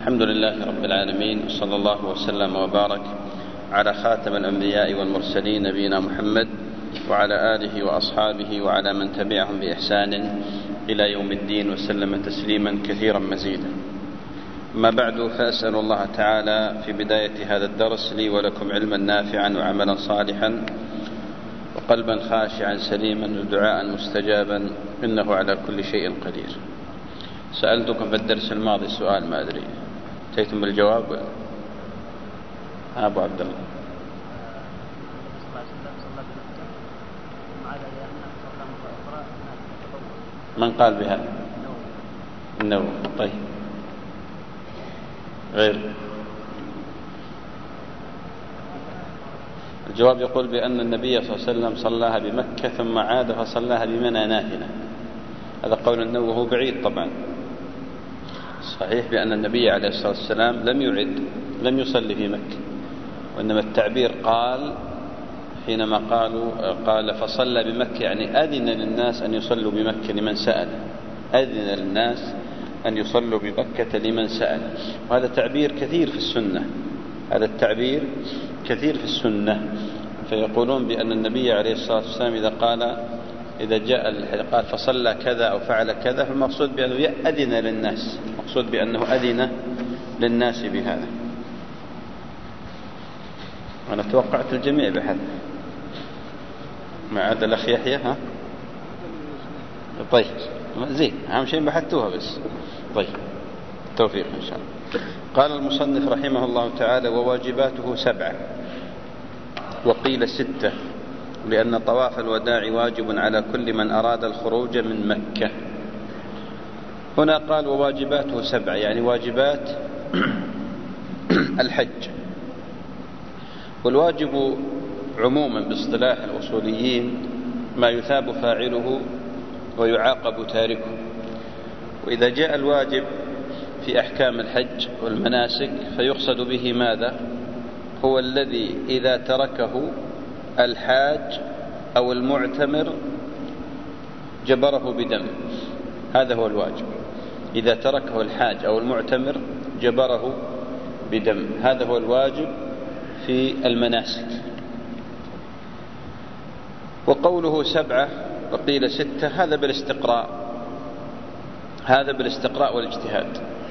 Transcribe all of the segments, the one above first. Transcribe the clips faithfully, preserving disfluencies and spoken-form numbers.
الحمد لله رب العالمين، وصلى الله وسلم وبارك على خاتم الأنبياء والمرسلين نبينا محمد وعلى آله وأصحابه وعلى من تبعهم بإحسان إلى يوم الدين، وسلم تسليما كثيرا مزيدا. ما بعد، فأسأل الله تعالى في بداية هذا الدرس لي ولكم علما نافعا وعملا صالحا وقلبا خاشعا سليما ودعاء مستجابا، إنه على كل شيء قدير. سألتكم في الدرس الماضي سؤال، ما أدري أتيتم بالجواب. أبو عبد الله، من قال بها؟ النووي. طيب، غير الجواب يقول بأن النبي صلى الله عليه وسلم صلاها بمكة ثم عاد فصلاها بمنى نافلة. هذا قول النووي، هو بعيد طبعا. صحيح بأن النبي عليه الصلاة والسلام لم يعد لم يصلي في مكة، وإنما التعبير قال حينما قالوا قال فصلى بمكة، يعني أذن للناس أن يصلوا بمكة لمن سأل، أذن للناس أن يصلوا بمكة لمن سأل. وهذا تعبير كثير في السنة، هذا التعبير كثير في السنة. فيقولون بأن النبي عليه الصلاة والسلام إذا قال إذا جاء قال فصلى كذا أو فعل كذا، فالمقصود بأنه أذن للناس، المقصود بأنه أذن للناس بهذا. أنا توقعت الجميع بهذا ما عدا الأخ يحيى. ها طيب زين، أهم شيء بحثوها بس. طيب، التوفيق إن شاء الله. قال المصنف رحمه الله تعالى: وواجباته سبعة، وقيل ستة، لأن طواف الوداع واجب على كل من أراد الخروج من مكة. هنا قال وواجباته سبعة، يعني واجبات الحج. والواجب عموما باصطلاح الأصوليين ما يثاب فاعله ويعاقب تاركه. وإذا جاء الواجب في أحكام الحج والمناسك فيقصد به ماذا؟ هو الذي إذا تركه الحاج أو المعتمر جبره بدم. هذا هو الواجب، إذا تركه الحاج أو المعتمر جبره بدم. هذا هو الواجب في المناسك. وقوله سبعة وقيل ستة هذا بالاستقراء، هذا بالاستقراء والاجتهاد.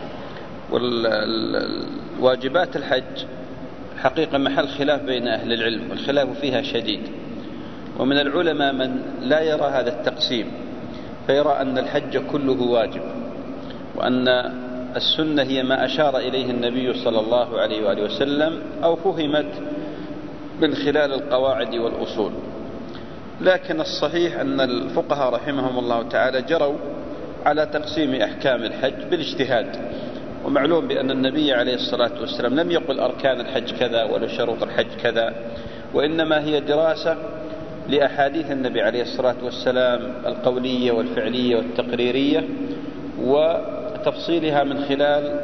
والواجبات الحج حقيقة محل خلاف بين أهل العلم، والخلاف فيها شديد. ومن العلماء من لا يرى هذا التقسيم، فيرى أن الحج كله واجب، وأن السنة هي ما أشار إليه النبي صلى الله عليه وآله وسلم أو فهمت من خلال القواعد والأصول. لكن الصحيح أن الفقهاء رحمهم الله تعالى جروا على تقسيم أحكام الحج بالاجتهاد. ومعلوم بأن النبي عليه الصلاة والسلام لم يقل أركان الحج كذا ولا شروط الحج كذا، وإنما هي دراسة لأحاديث النبي عليه الصلاة والسلام القولية والفعلية والتقريرية، وتفصيلها من خلال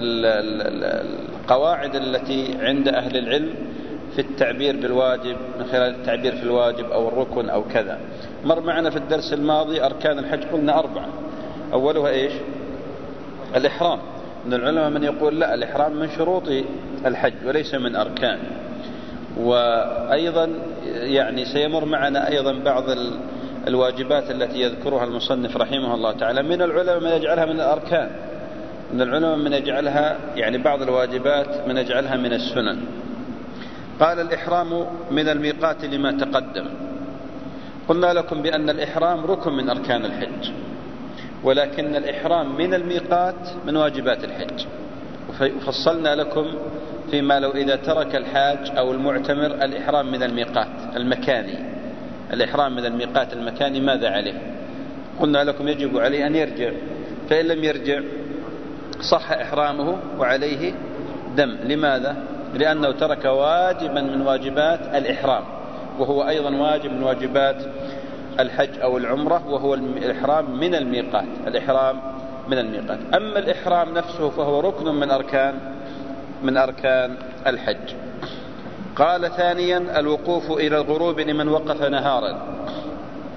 القواعد التي عند أهل العلم في التعبير بالواجب، من خلال التعبير في الواجب أو الركن أو كذا. مر معنا في الدرس الماضي أركان الحج قلنا أربعة، أولها إيش؟ الإحرام. من العلماء من يقول لا، الإحرام من شروط الحج وليس من أركان. وأيضا يعني سيمر معنا أيضا بعض الواجبات التي يذكرها المصنف رحمه الله تعالى. من العلماء من يجعلها من الأركان، من العلماء من يجعلها يعني بعض الواجبات من يجعلها من السنن. قال الإحرام من الميقات لما تقدم. قلنا لكم بأن الإحرام ركن من أركان الحج، ولكن الإحرام من الميقات من واجبات الحج. وفصلنا لكم فيما لو إذا ترك الحاج أو المعتمر الإحرام من الميقات المكاني، الإحرام من الميقات المكاني ماذا عليه؟ قلنا لكم يجب عليه أن يرجع، فإن لم يرجع صح إحرامه وعليه دم. لماذا؟ لأنه ترك واجبا من واجبات الإحرام، وهو أيضا واجب من واجبات الحج أو العمرة، وهو الإحرام من الميقات، الإحرام من الميقات. أما الإحرام نفسه فهو ركن من أركان من أركان الحج. قال ثانيا الوقوف إلى الغروب لمن وقف نهارا،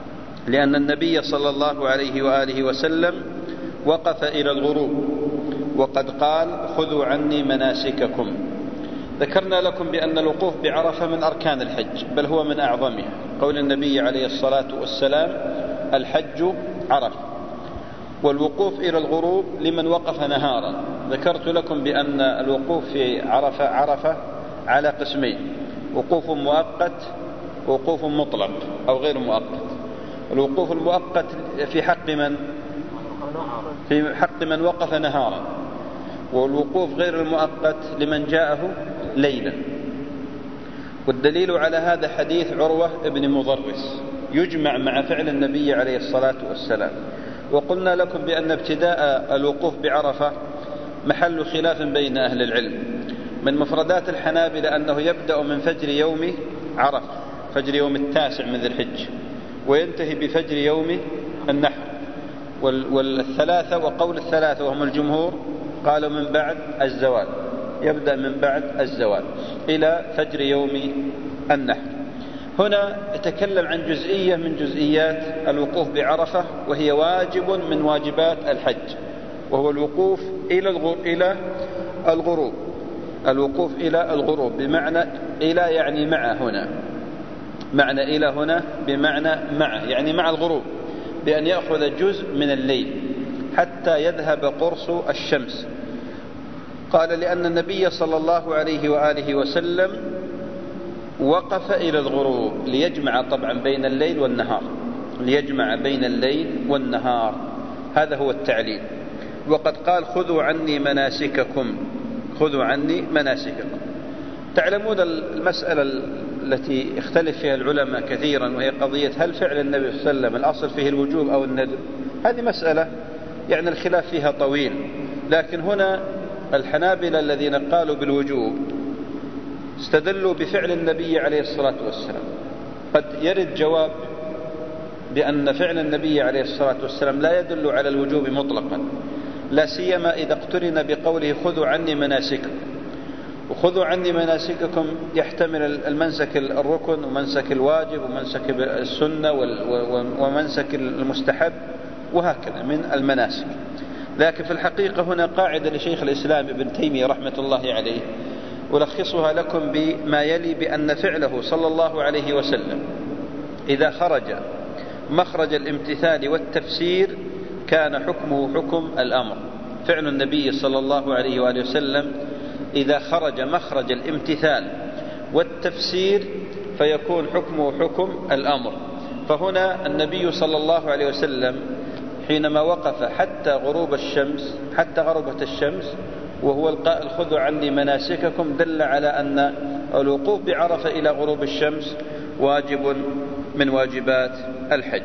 لأن النبي صلى الله عليه وآله وسلم وقف إلى الغروب وقد قال خذوا عني مناسككم. ذكرنا لكم بأن الوقوف بعرفة من أركان الحج، بل هو من أعظمها، قول النبي عليه الصلاة والسلام الحج عرفة. والوقوف إلى الغروب لمن وقف نهارا. ذكرت لكم بأن الوقوف في عرفة عرفة على قسمين: وقوف مؤقت ووقوف مطلق أو غير مؤقت. الوقوف المؤقت في حق من؟ في حق من وقف نهارا. والوقوف غير المؤقت لمن جاءه ليلا. والدليل على هذا حديث عروة بن مضرس يجمع مع فعل النبي عليه الصلاة والسلام. وقلنا لكم بأن ابتداء الوقوف بعرفة محل خلاف بين أهل العلم. من مفردات الحنابلة أنه يبدأ من فجر يوم عرفة، فجر يوم التاسع من ذي الحجة، وينتهي بفجر يوم النحر. والثلاثة وقول الثلاثة وهم الجمهور قالوا من بعد الزوال، يبدأ من بعد الزوال إلى فجر يوم النحر. هنا يتكلم عن جزئية من جزئيات الوقوف بعرفة، وهي واجب من واجبات الحج، وهو الوقوف إلى الغروب. الوقوف إلى الغروب بمعنى إلى يعني مع، هنا معنى إلى هنا بمعنى مع، يعني مع الغروب، بأن يأخذ جزء من الليل حتى يذهب قرص الشمس. قال لأن النبي صلى الله عليه وآله وسلم وقف إلى الغروب ليجمع طبعا بين الليل والنهار، ليجمع بين الليل والنهار. هذا هو التعليل. وقد قال خذوا عني مناسككم، خذوا عني مناسككم. تعلمون المسألة التي اختلف فيها العلماء كثيرا، وهي قضية هل فعل النبي صلى الله عليه وسلم الأصل فيه الوجوب أو الندب؟ هذه مسألة يعني الخلاف فيها طويل. لكن هنا الحنابلة الذين قالوا بالوجوب استدلوا بفعل النبي عليه الصلاة والسلام. قد يرد جواب بأن فعل النبي عليه الصلاة والسلام لا يدل على الوجوب مطلقا، لا سيما إذا اقترن بقوله خذوا عني مناسككم. وخذوا عني مناسككم يحتمل المنسك الركن ومنسك الواجب ومنسك السنة ومنسك المستحب وهكذا من المناسك. لكن في الحقيقة هنا قاعدة لشيخ الإسلام ابن تيمية رحمة الله عليه، ألخصها لكم بما يلي: بأن فعله صلى الله عليه وسلم إذا خرج مخرج الامتثال والتفسير كان حكمه حكم الأمر. فعل النبي صلى الله عليه وآله وسلم إذا خرج مخرج الامتثال والتفسير فيكون حكمه حكم الأمر. فهنا النبي صلى الله عليه وسلم حينما وقف حتى غروب الشمس، حتى غربت الشمس، وهو القائل خذوا عني مناسككم، دل على أن الوقوف بعرفة إلى غروب الشمس واجب من واجبات الحج.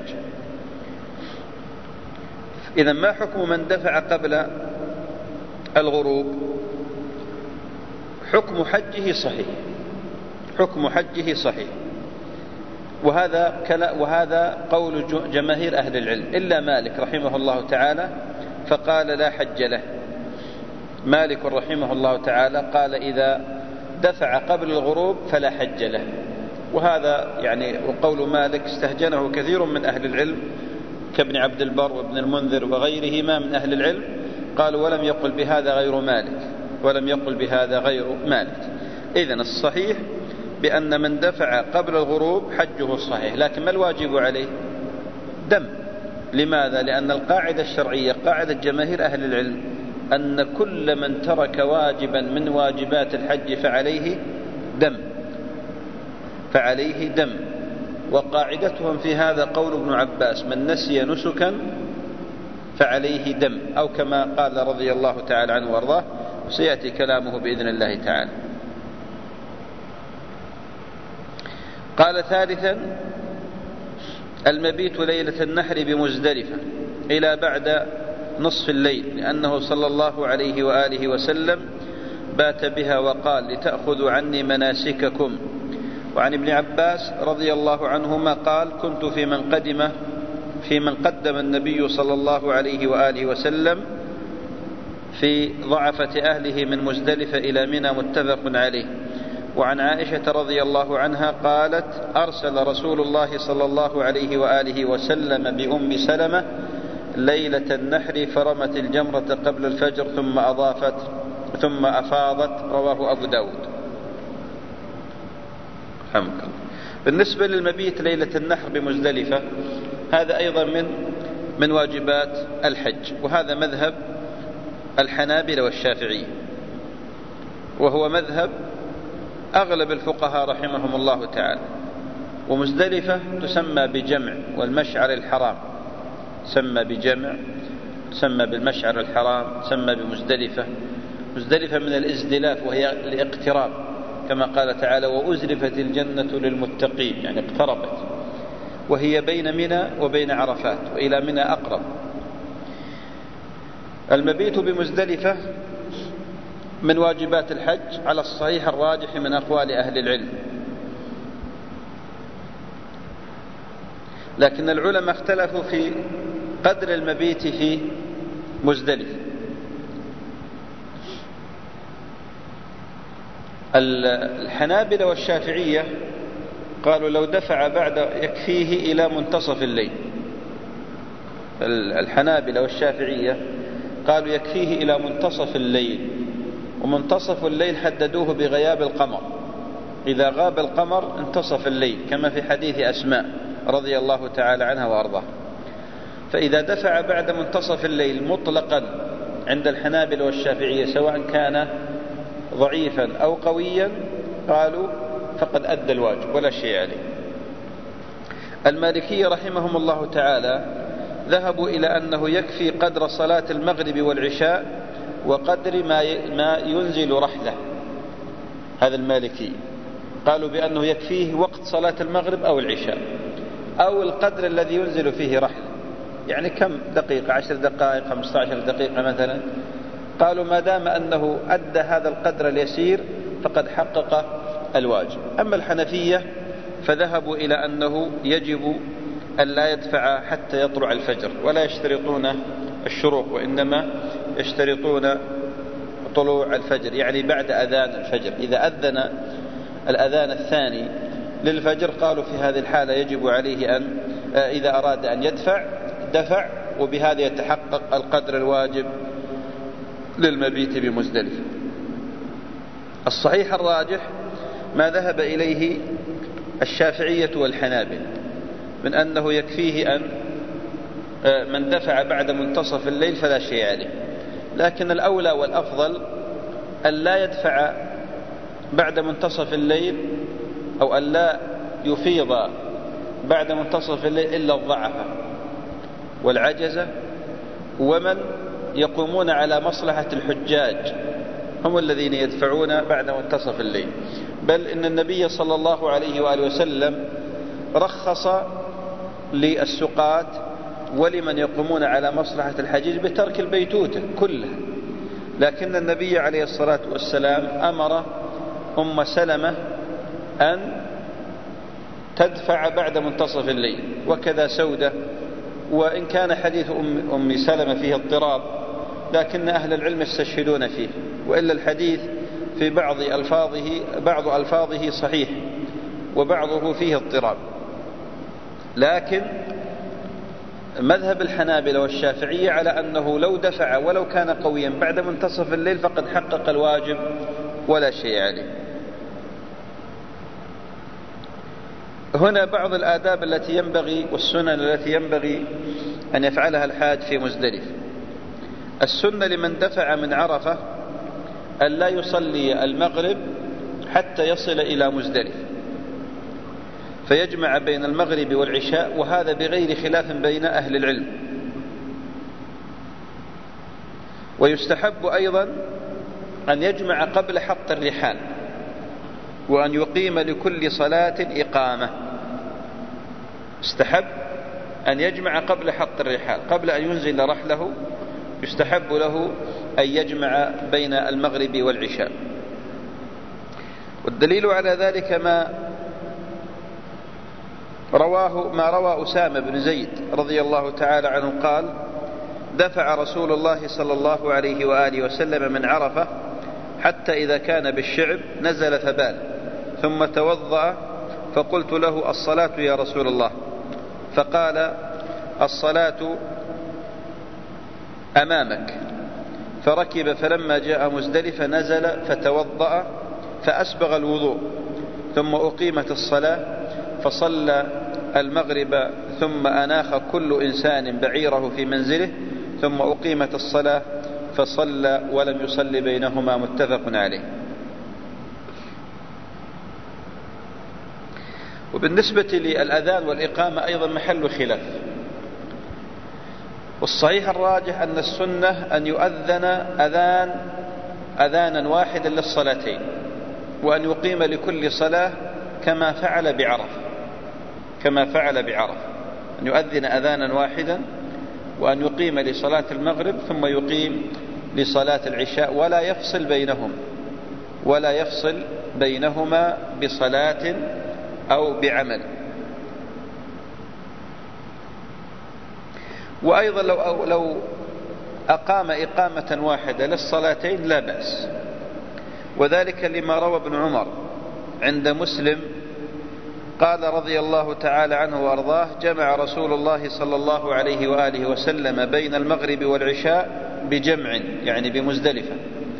إذن ما حكم من دفع قبل الغروب؟ حكم حجه صحيح، حكم حجه صحيح. وهذا وهذا قول جماهير أهل العلم إلا مالك رحمه الله تعالى، فقال لا حج له. مالك رحمه الله تعالى قال إذا دفع قبل الغروب فلا حج له. وهذا يعني وقول مالك استهجنه كثير من أهل العلم كابن عبد البر وابن المنذر وغيرهما من أهل العلم، قالوا ولم يقل بهذا غير مالك، ولم يقل بهذا غير مالك. إذن الصحيح بأن من دفع قبل الغروب حجه صحيح، لكن ما الواجب عليه؟ دم. لماذا؟ لأن القاعدة الشرعية قاعدة جماهير أهل العلم أن كل من ترك واجبا من واجبات الحج فعليه دم، فعليه دم. وقاعدتهم في هذا قول ابن عباس: من نسي نسكا فعليه دم، أو كما قال رضي الله تعالى عنه وارضاه، وسيأتي كلامه بإذن الله تعالى. قال ثالثا: المبيت ليلة النحر بمزدلفة إلى بعد نصف الليل، لأنه صلى الله عليه وآله وسلم بات بها وقال لتأخذوا عني مناسككم. وعن ابن عباس رضي الله عنهما قال: كنت في من قدم في من قدم النبي صلى الله عليه وآله وسلم في ضعفة أهله من مزدلفة إلى منى، متفق عليه. وعن عائشة رضي الله عنها قالت: أرسل رسول الله صلى الله عليه وآله وسلم بأم سلمة ليلة النحر فرمت الجمرة قبل الفجر ثم أضافت ثم أفاضت، رواه أبو داود. حمد. بالنسبة للمبيت ليلة النحر بمزدلفة، هذا أيضا من من واجبات الحج، وهذا مذهب الحنابلة والشافعية، وهو مذهب أغلب الفقهاء رحمهم الله تعالى. ومزدلفة تسمى بجمع، والمشعر الحرام تسمى بجمع، تسمى بالمشعر الحرام، تسمى بمزدلفة. مزدلفة من الازدلاف وهي الاقتراب، كما قال تعالى: وأزلفت الجنة للمتقين، يعني اقتربت، وهي بين منى وبين عرفات، وإلى منى أقرب. المبيت بمزدلفة من واجبات الحج على الصحيح الراجح من أقوال أهل العلم، لكن العلماء اختلفوا في قدر المبيت في مزدلفة. الحنابلة والشافعية قالوا لو دفع بعد يكفيه إلى منتصف الليل. الحنابلة والشافعية قالوا يكفيه إلى منتصف الليل، ومنتصف الليل حددوه بغياب القمر، إذا غاب القمر انتصف الليل، كما في حديث أسماء رضي الله تعالى عنها وأرضاها. فإذا دفع بعد منتصف الليل مطلقا عند الحنابلة والشافعية، سواء كان ضعيفا أو قويا، قالوا فقد أدى الواجب ولا شيء عليه. المالكية رحمهم الله تعالى ذهبوا إلى أنه يكفي قدر صلاة المغرب والعشاء وقدر ما ينزل رحلة. هذا المالكي قالوا بأنه يكفيه وقت صلاة المغرب أو العشاء، أو القدر الذي ينزل فيه رحلة، يعني كم دقيقة، عشر دقائق، خمسة عشر دقيقة مثلا. قالوا ما دام أنه أدى هذا القدر اليسير فقد حقق الواجب. أما الحنفية فذهبوا إلى أنه يجب أن لا يدفع حتى يطلع الفجر، ولا يشترطون الشروق، وإنما يشترطون طلوع الفجر، يعني بعد أذان الفجر. إذا أذن الأذان الثاني للفجر قالوا في هذه الحالة يجب عليه أن إذا أراد أن يدفع دفع، وبهذا يتحقق القدر الواجب للمبيت بمزدلفة. الصحيح الراجح ما ذهب إليه الشافعية والحنابلة من أنه يكفيه أن من دفع بعد منتصف الليل فلا شيء عليه، لكن الأولى والأفضل أن لا يدفع بعد منتصف الليل، أو أن لا يفيض بعد منتصف الليل إلا الضعفة والعجزة ومن يقومون على مصلحة الحجاج، هم الذين يدفعون بعد منتصف الليل. بل إن النبي صلى الله عليه وآله وسلم رخص للسقاة ولمن يقومون على مصلحة الحجيج بترك البيتوتة كلها، لكن النبي عليه الصلاة والسلام أمر أم سلمة أن تدفع بعد منتصف الليل، وكذا سودة. وإن كان حديث أم, أم سلمة فيه اضطراب، لكن أهل العلم يستشهدون فيه، وإلا الحديث في بعض ألفاظه بعض ألفاظه صحيح وبعضه فيه اضطراب. لكن مذهب الحنابلة والشافعية على أنه لو دفع ولو كان قويا بعد منتصف الليل فقد حقق الواجب ولا شيء عليه. هنا بعض الآداب التي ينبغي والسنن التي ينبغي أن يفعلها الحاج في مزدلفة. السنة لمن دفع من عرفة أن لا يصلي المغرب حتى يصل إلى مزدلفة، فيجمع بين المغرب والعشاء، وهذا بغير خلاف بين أهل العلم. ويستحب أيضا أن يجمع قبل حط الرحال، وأن يقيم لكل صلاة إقامة. استحب أن يجمع قبل حط الرحال، قبل أن ينزل رحله يستحب له أن يجمع بين المغرب والعشاء. والدليل على ذلك ما رواه ما روى أسامة بن زيد رضي الله تعالى عنه قال: دفع رسول الله صلى الله عليه وآله وسلم من عرفة حتى إذا كان بالشعب نزل فبال، ثم توضأ، فقلت له: الصلاة يا رسول الله؟ فقال: الصلاة أمامك، فركب فلما جاء مزدلفة نزل فتوضأ فأسبغ الوضوء، ثم أقيمت الصلاة فصلى المغرب، ثم أناخ كل إنسان بعيره في منزله، ثم أقيمت الصلاة فصلى ولم يصلي بينهما، متفق عليه. وبالنسبة للأذان والإقامة أيضا محل خلاف، والصحيح الراجح أن السنة أن يؤذن أذان أذانا واحدا للصلاتين، وأن يقيم لكل صلاة كما فعل بعرفة كما فعل بعرفة أن يؤذن أذانا واحدا، وأن يقيم لصلاة المغرب ثم يقيم لصلاة العشاء، ولا يفصل بينهم ولا يفصل بينهما بصلاة أو بعمل. وأيضا لو, لو أقام إقامة واحدة للصلاتين لا بأس، وذلك لما روى ابن عمر عند مسلم قال رضي الله تعالى عنه وأرضاه: جمع رسول الله صلى الله عليه وآله وسلم بين المغرب والعشاء بجمع، يعني بمزدلفة،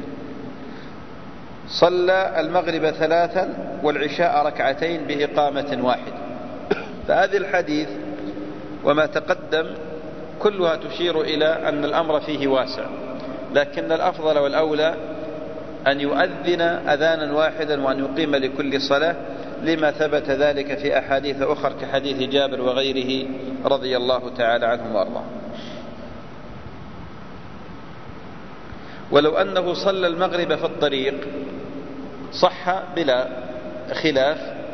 صلى المغرب ثلاثا والعشاء ركعتين بإقامة واحدة. فهذه الحديث وما تقدم كلها تشير إلى أن الأمر فيه واسع، لكن الأفضل والأولى أن يؤذن أذانا واحدا وأن يقيم لكل صلاة، لما ثبت ذلك في أحاديث أخرى كحديث جابر وغيره رضي الله تعالى عنهم وأرضاه. ولو أنه صلى المغرب في الطريق صح بلا خلاف،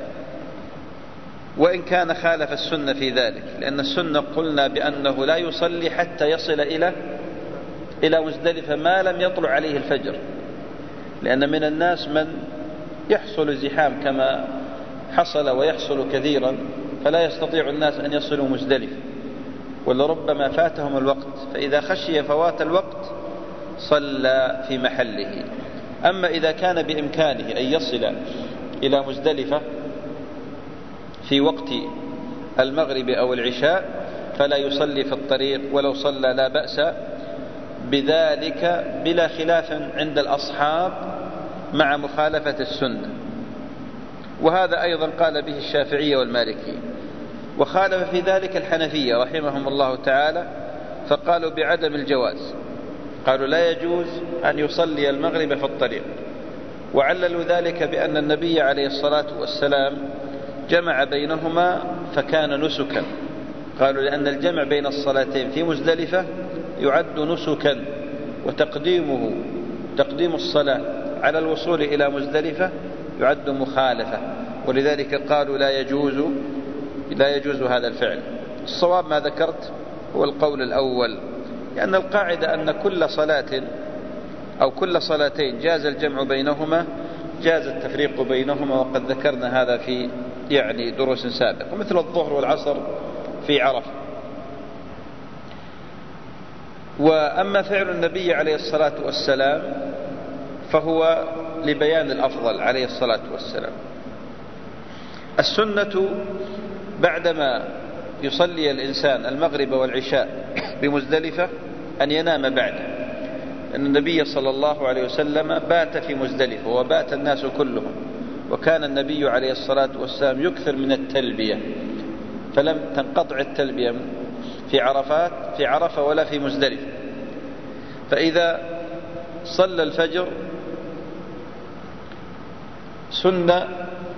وإن كان خالف السنة في ذلك، لأن السنة قلنا بأنه لا يصلي حتى يصل إلى إلى مزدلفة ما لم يطلع عليه الفجر، لأن من الناس من يحصل زحام كما حصل ويحصل كثيرا، فلا يستطيع الناس أن يصلوا مزدلفة، ولربما فاتهم الوقت، فإذا خشي فوات الوقت صلى في محله. أما إذا كان بإمكانه أن يصل إلى مزدلفة في وقت المغرب أو العشاء فلا يصلي في الطريق، ولو صلى لا بأس بذلك بلا خلاف عند الأصحاب مع مخالفة السنة. وهذا أيضا قال به الشافعية والمالكية، وخالف في ذلك الحنفية رحمهم الله تعالى، فقالوا بعدم الجواز، قالوا لا يجوز أن يصلي المغرب في الطريق، وعللوا ذلك بأن النبي عليه الصلاة والسلام جمع بينهما فكان نسكا. قالوا لأن الجمع بين الصلاتين في مزدلفة يعد نسكا، وتقديمه تقديم الصلاة على الوصول إلى مزدلفة يعد مخالفة، ولذلك قالوا لا يجوز لا يجوز هذا الفعل. الصواب ما ذكرت هو القول الأول، لأن القاعدة أن كل صلاة أو كل صلاتين جاز الجمع بينهما جاز التفريق بينهما، وقد ذكرنا هذا في يعني دروس سابقة، مثل الظهر والعصر في عرفة. وأما فعل النبي عليه الصلاة والسلام فهو لبيان الأفضل عليه الصلاة والسلام. السنة بعدما يصلي الإنسان المغرب والعشاء بمزدلفة أن ينام بعده، أن النبي صلى الله عليه وسلم بات في مزدلفة وبات الناس كلهم، وكان النبي عليه الصلاة والسلام يكثر من التلبية، فلم تنقطع التلبية في عرفات في عرفة ولا في مزدلفة. فإذا صلى الفجر سنة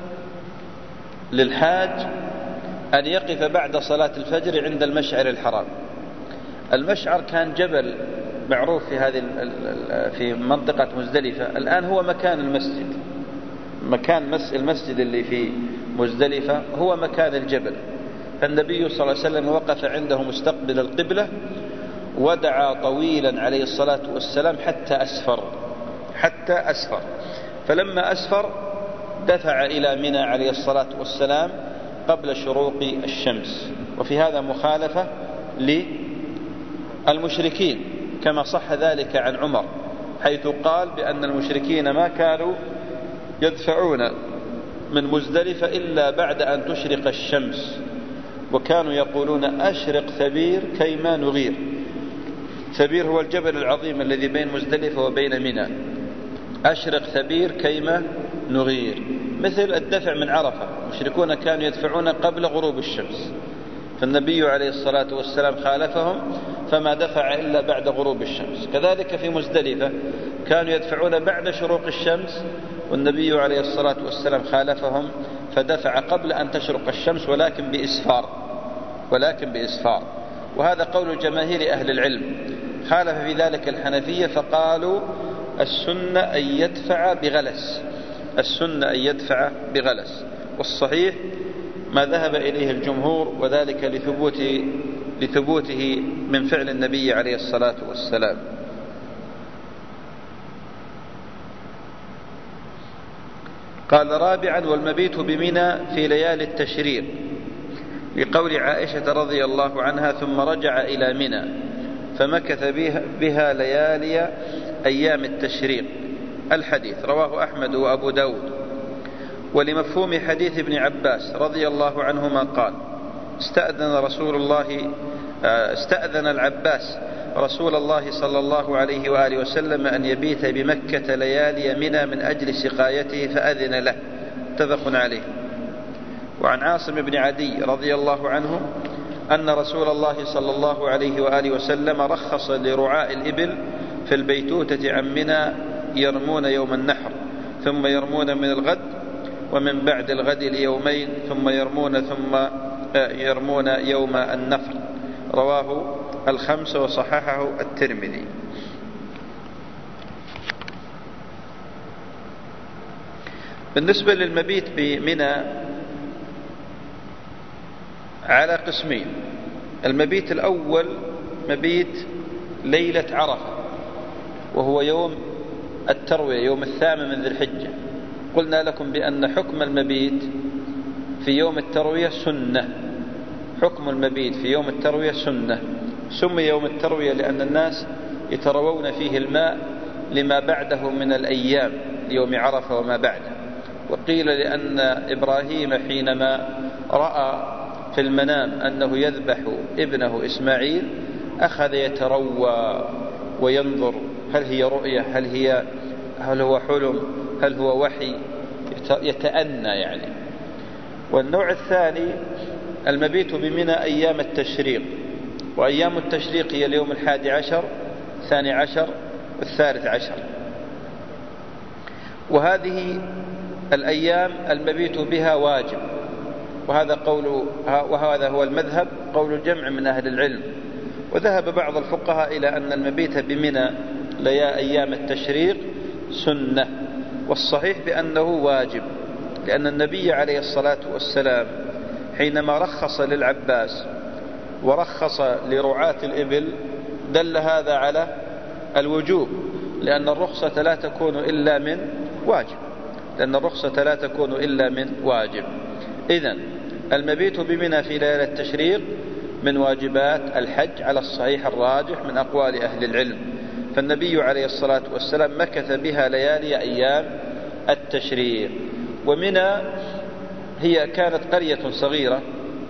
للحاج أن يقف بعد صلاة الفجر عند المشعر الحرام. المشعر كان جبل معروف في هذه في منطقة مزدلفة، الآن هو مكان المسجد، مكان المسجد اللي في مزدلفة هو مكان الجبل. فالنبي صلى الله عليه وسلم وقف عنده مستقبل القبلة ودعا طويلا عليه الصلاة والسلام حتى أسفر حتى أسفر فلما أسفر دفع إلى منى عليه الصلاة والسلام قبل شروق الشمس. وفي هذا مخالفة للمشركين كما صح ذلك عن عمر، حيث قال بأن المشركين ما كانوا يدفعون من مزدلفة إلا بعد أن تشرق الشمس، وكانوا يقولون أشرق ثبير كيما نغير. ثبير هو الجبل العظيم الذي بين مزدلفة وبين منى. أشرق ثبير كيما نغير، مثل الدفع من عرفة. المشركون كانوا يدفعون قبل غروب الشمس، فالنبي عليه الصلاة والسلام خالفهم فما دفع إلا بعد غروب الشمس. كذلك في مزدلفة كانوا يدفعون بعد شروق الشمس، والنبي عليه الصلاة والسلام خالفهم فدفع قبل أن تشرق الشمس، ولكن بإسفار ولكن بإسفار وهذا قول جماهير أهل العلم. خالف في ذلك الحنفية فقالوا السنة أن يدفع بغلس السنة أن يدفع بغلس والصحيح ما ذهب إليه الجمهور، وذلك لثبوت لثبوته من فعل النبي عليه الصلاة والسلام. قال رابعا: والمبيت بمنى في ليالي التشريق، لقول عائشة رضي الله عنها: ثم رجع إلى منى فمكث بها, بها ليالي أيام التشريق. الحديث رواه أحمد وأبو داود. ولمفهوم حديث ابن عباس رضي الله عنهما قال: استأذن رسول الله استأذن العباس رسول الله صلى الله عليه وآله وسلم أن يبيت بمكة ليالي منى من أجل سقايته فأذن له، متفق عليه. وعن عاصم بن عدي رضي الله عنه أن رسول الله صلى الله عليه وآله وسلم رخص لرعاء الإبل في البيتوتة عن منى يرمون يوم النحر، ثم يرمون من الغد، ومن بعد الغد ليومين، ثم يرمون ثم يرمون يوم النفر. رواه الخمسة وصححه الترمذي. بالنسبة للمبيت بمنى على قسمين: المبيت الأول مبيت ليلة عرفة، وهو يوم التروية، يوم الثامن من ذي الحجة. قلنا لكم بأن حكم المبيت في يوم التروية سنة حكم المبيت في يوم التروية سنة. سمي يوم التروية لأن الناس يتروون فيه الماء لما بعده من الأيام، يوم عرفة وما بعده. وقيل لأن إبراهيم حينما رأى في المنام أنه يذبح ابنه إسماعيل أخذ يتروى وينظر هل هي رؤية، هل هي هل هو حلم، هل هو وحي، يتأنى يعني. والنوع الثاني المبيت بمنى أيام التشريق، وأيام التشريق هي اليوم الحادي عشر، الثاني عشر، والثالث عشر. وهذه الأيام المبيت بها واجب، وهذا قول وهذا هو المذهب، قول جمع من أهل العلم. وذهب بعض الفقهاء إلى أن المبيت بمنى ليا أيام التشريق سنة، والصحيح بأنه واجب، لأن النبي عليه الصلاة والسلام حينما رخص للعباس ورخص لرعاة الإبل دل هذا على الوجوب، لأن الرخصة لا تكون إلا من واجب لأن الرخصة لا تكون إلا من واجب. إذن المبيت بمنى في ليلة التشريق من واجبات الحج على الصحيح الراجح من أقوال أهل العلم. فالنبي عليه الصلاة والسلام مكث بها ليالي أيام التشريق. ومنى هي كانت قرية صغيرة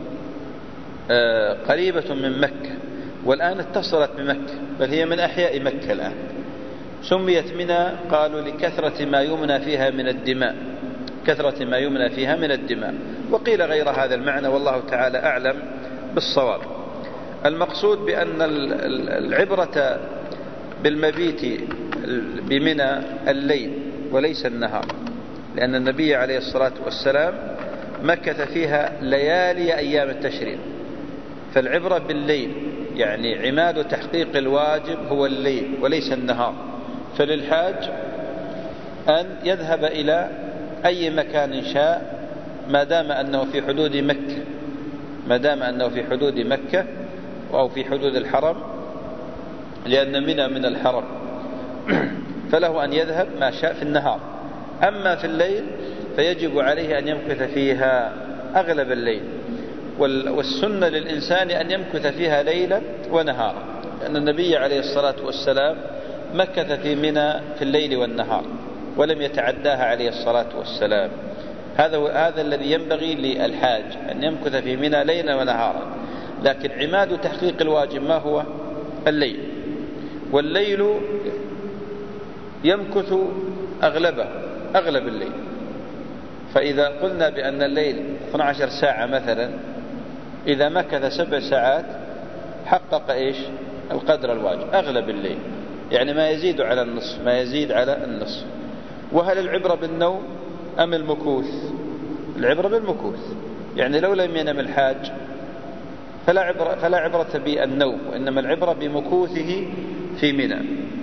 قريبة من مكة، والآن اتصلت بمكة، بل هي من أحياء مكة الآن. سميت منى قالوا لكثرة ما يمنى فيها من الدماء كثرة ما يمنى فيها من الدماء وقيل غير هذا المعنى، والله تعالى أعلم بالصواب. المقصود بأن العبرة بالمبيت بمنى الليل وليس النهار، لأن النبي عليه الصلاة والسلام مكث فيها ليالي أيام التشريق، فالعبرة بالليل، يعني عماد تحقيق الواجب هو الليل وليس النهار. فللحاج أن يذهب إلى أي مكان شاء ما دام أنه في حدود مكة ما دام أنه في حدود مكة أو في حدود الحرم، لأن منى من الحرم، فله أن يذهب ما شاء في النهار. أما في الليل فيجب عليه أن يمكث فيها أغلب الليل، والسنة للإنسان أن يمكث فيها ليلا ونهارا، لأن النبي عليه الصلاة والسلام مكث في منى في الليل والنهار ولم يتعداها عليه الصلاة والسلام. هذا هذا الذي ينبغي للحاج أن يمكث في منى ليلا ونهارا، لكن عماد تحقيق الواجب ما هو؟ الليل. والليل يمكث أغلبه أغلب الليل. فإذا قلنا بأن الليل اثنتي عشرة ساعة مثلا، إذا مكث سبع ساعات حقق إيش القدر الواجب أغلب الليل، يعني ما يزيد على النصف ما يزيد على النصف. وهل العبرة بالنوم أم المكوث؟ العبرة بالمكوث، يعني لو لم ينم الحاج فلا عبرة, فلا عبرة بالنوم، وإنما العبرة بمكوثه في منى.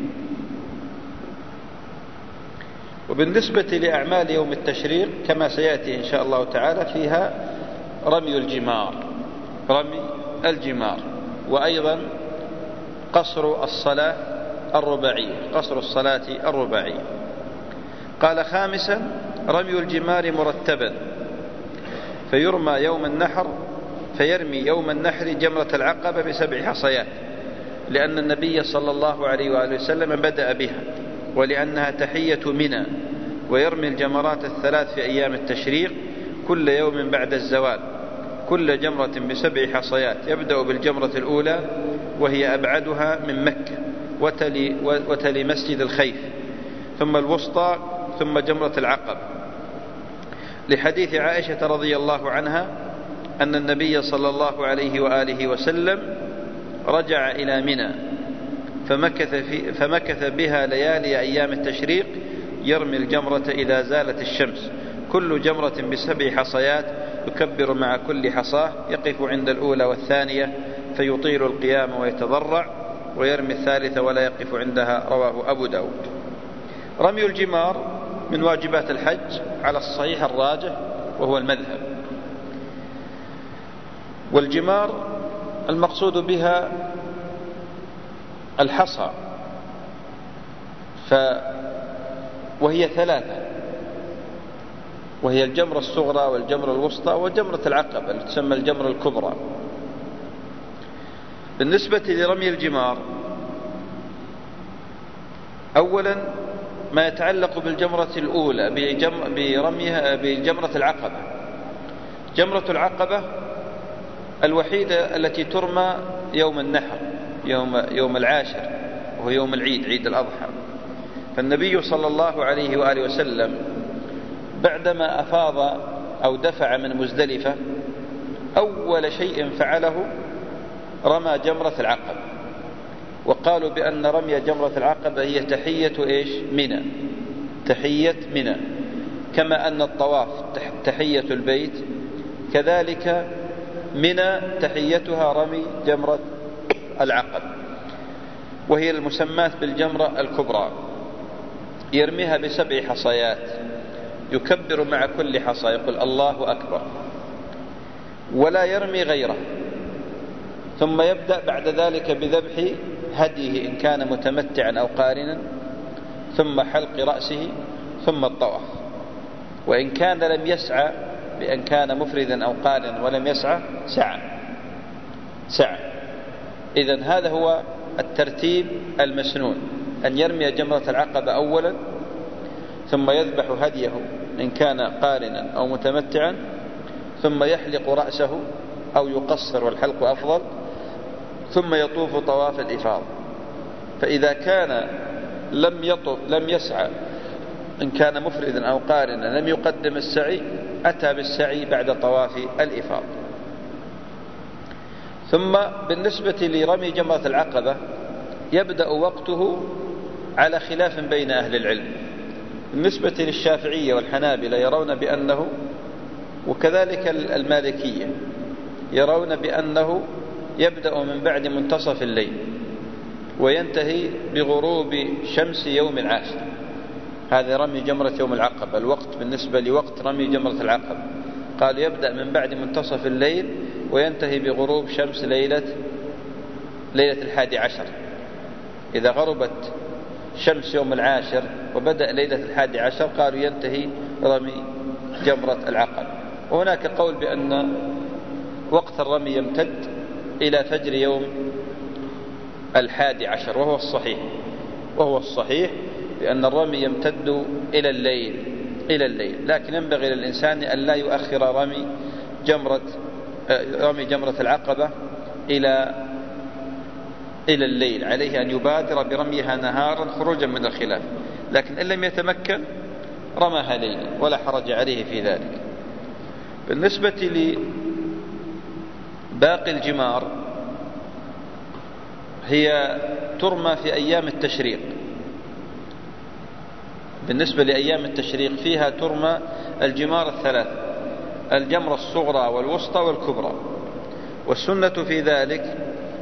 وبالنسبة لأعمال يوم التشريق كما سيأتي إن شاء الله تعالى فيها رمي الجمار رمي الجمار وأيضا قصر الصلاة الرباعية قصر الصلاة الرباعية. قال خامسا رمي الجمار مرتبا، فيرمى يوم النحر فيرمي يوم النحر جمرة العقبة بسبع حصيات، لأن النبي صلى الله عليه وآله وسلم بدأ بها، ولأنها تحية منى. ويرمي الجمرات الثلاث في أيام التشريق كل يوم بعد الزوال، كل جمرة بسبع حصيات، يبدأ بالجمرة الأولى وهي أبعدها من مكة وتلي, وتلي مسجد الخيف، ثم الوسطى، ثم جمرة العقبة، لحديث عائشة رضي الله عنها أن النبي صلى الله عليه وآله وسلم رجع إلى منى فمكث, في فمكث بها ليالي أيام التشريق يرمي الجمرة إذا زالت الشمس، كل جمرة بسبع حصيات، يكبر مع كل حصاه، يقف عند الأولى والثانية فيطيل القيام ويتضرع، ويرمي الثالثة ولا يقف عندها، رواه أبو داود. رمي الجمار من واجبات الحج على الصحيح الراجح وهو المذهب. والجمار المقصود بها الحصى، ف وهي ثلاثة، وهي الجمرة الصغرى والجمرة الوسطى وجمرة العقبة التي تسمى الجمرة الكبرى. بالنسبة لرمي الجمار، أولا ما يتعلق بالجمرة الأولى برميها بجمرة العقبة. جمرة العقبة الوحيدة التي ترمى يوم النحر، يوم, يوم العاشر، وهو يوم العيد، عيد الأضحى. فالنبي صلى الله عليه وآله وسلم بعدما أفاض أو دفع من مزدلفة أول شيء فعله رمى جمرة العقبة، وقالوا بأن رمي جمرة العقبة هي تحية إيش منى، تحية منى، كما أن الطواف تحية البيت، كذلك منى تحيتها رمي جمرة العقبة، وهي المسماة بالجمرة الكبرى. يرميها بسبع حصيات، يكبر مع كل حصى، يقول الله أكبر، ولا يرمي غيره، ثم يبدأ بعد ذلك بذبح هديه إن كان متمتعا أو قارنا، ثم حلق رأسه، ثم الطواف. وإن كان لم يسعى، بأن كان مفردا أو قارنا ولم يسعى، سعى سعى إذن هذا هو الترتيب المسنون، أن يرمي جمرة العقبة أولا، ثم يذبح هديه إن كان قارنا أو متمتعا، ثم يحلق رأسه أو يقصر، والحلق أفضل، ثم يطوف طواف الإفاضة. فإذا كان لم يطف لم يسعى، إن كان مفردا أو قارنا لم يقدم السعي، أتى بالسعي بعد طواف الإفاضة. ثم بالنسبة لرمي جمرة العقبة يبدأ وقته على خلاف بين أهل العلم. بالنسبة للشافعية والحنابلة يرون بأنه، وكذلك المالكية يرون بأنه يبدأ من بعد منتصف الليل وينتهي بغروب شمس يوم العاشر. هذا رمي جمرة يوم العقبة، الوقت بالنسبة لوقت رمي جمرة العقبة، قال يبدأ من بعد منتصف الليل وينتهي بغروب شمس ليلة ليلة الحادي عشر. إذا غربت شمس يوم العاشر وبدأ ليلة الحادي عشر قالوا ينتهي رمي جمرة العقبة. وهناك قول بأن وقت الرمي يمتد إلى فجر يوم الحادي عشر، وهو الصحيح وهو الصحيح بأن الرمي يمتد إلى الليل إلى الليل لكن ينبغي للإنسان أن لا يؤخر رمي جمرة رمي جمرة العقبة إلى إلى الليل عليه أن يبادر برميها نهارا خروجا من الخلاف، لكن إن لم يتمكن رماها ليلا ولا حرج عليه في ذلك. بالنسبة لباقي الجمار هي ترمى في أيام التشريق. بالنسبة لأيام التشريق فيها ترمى الجمار الثلاث: الجمرة الصغرى والوسطى والكبرى. والسنة في ذلك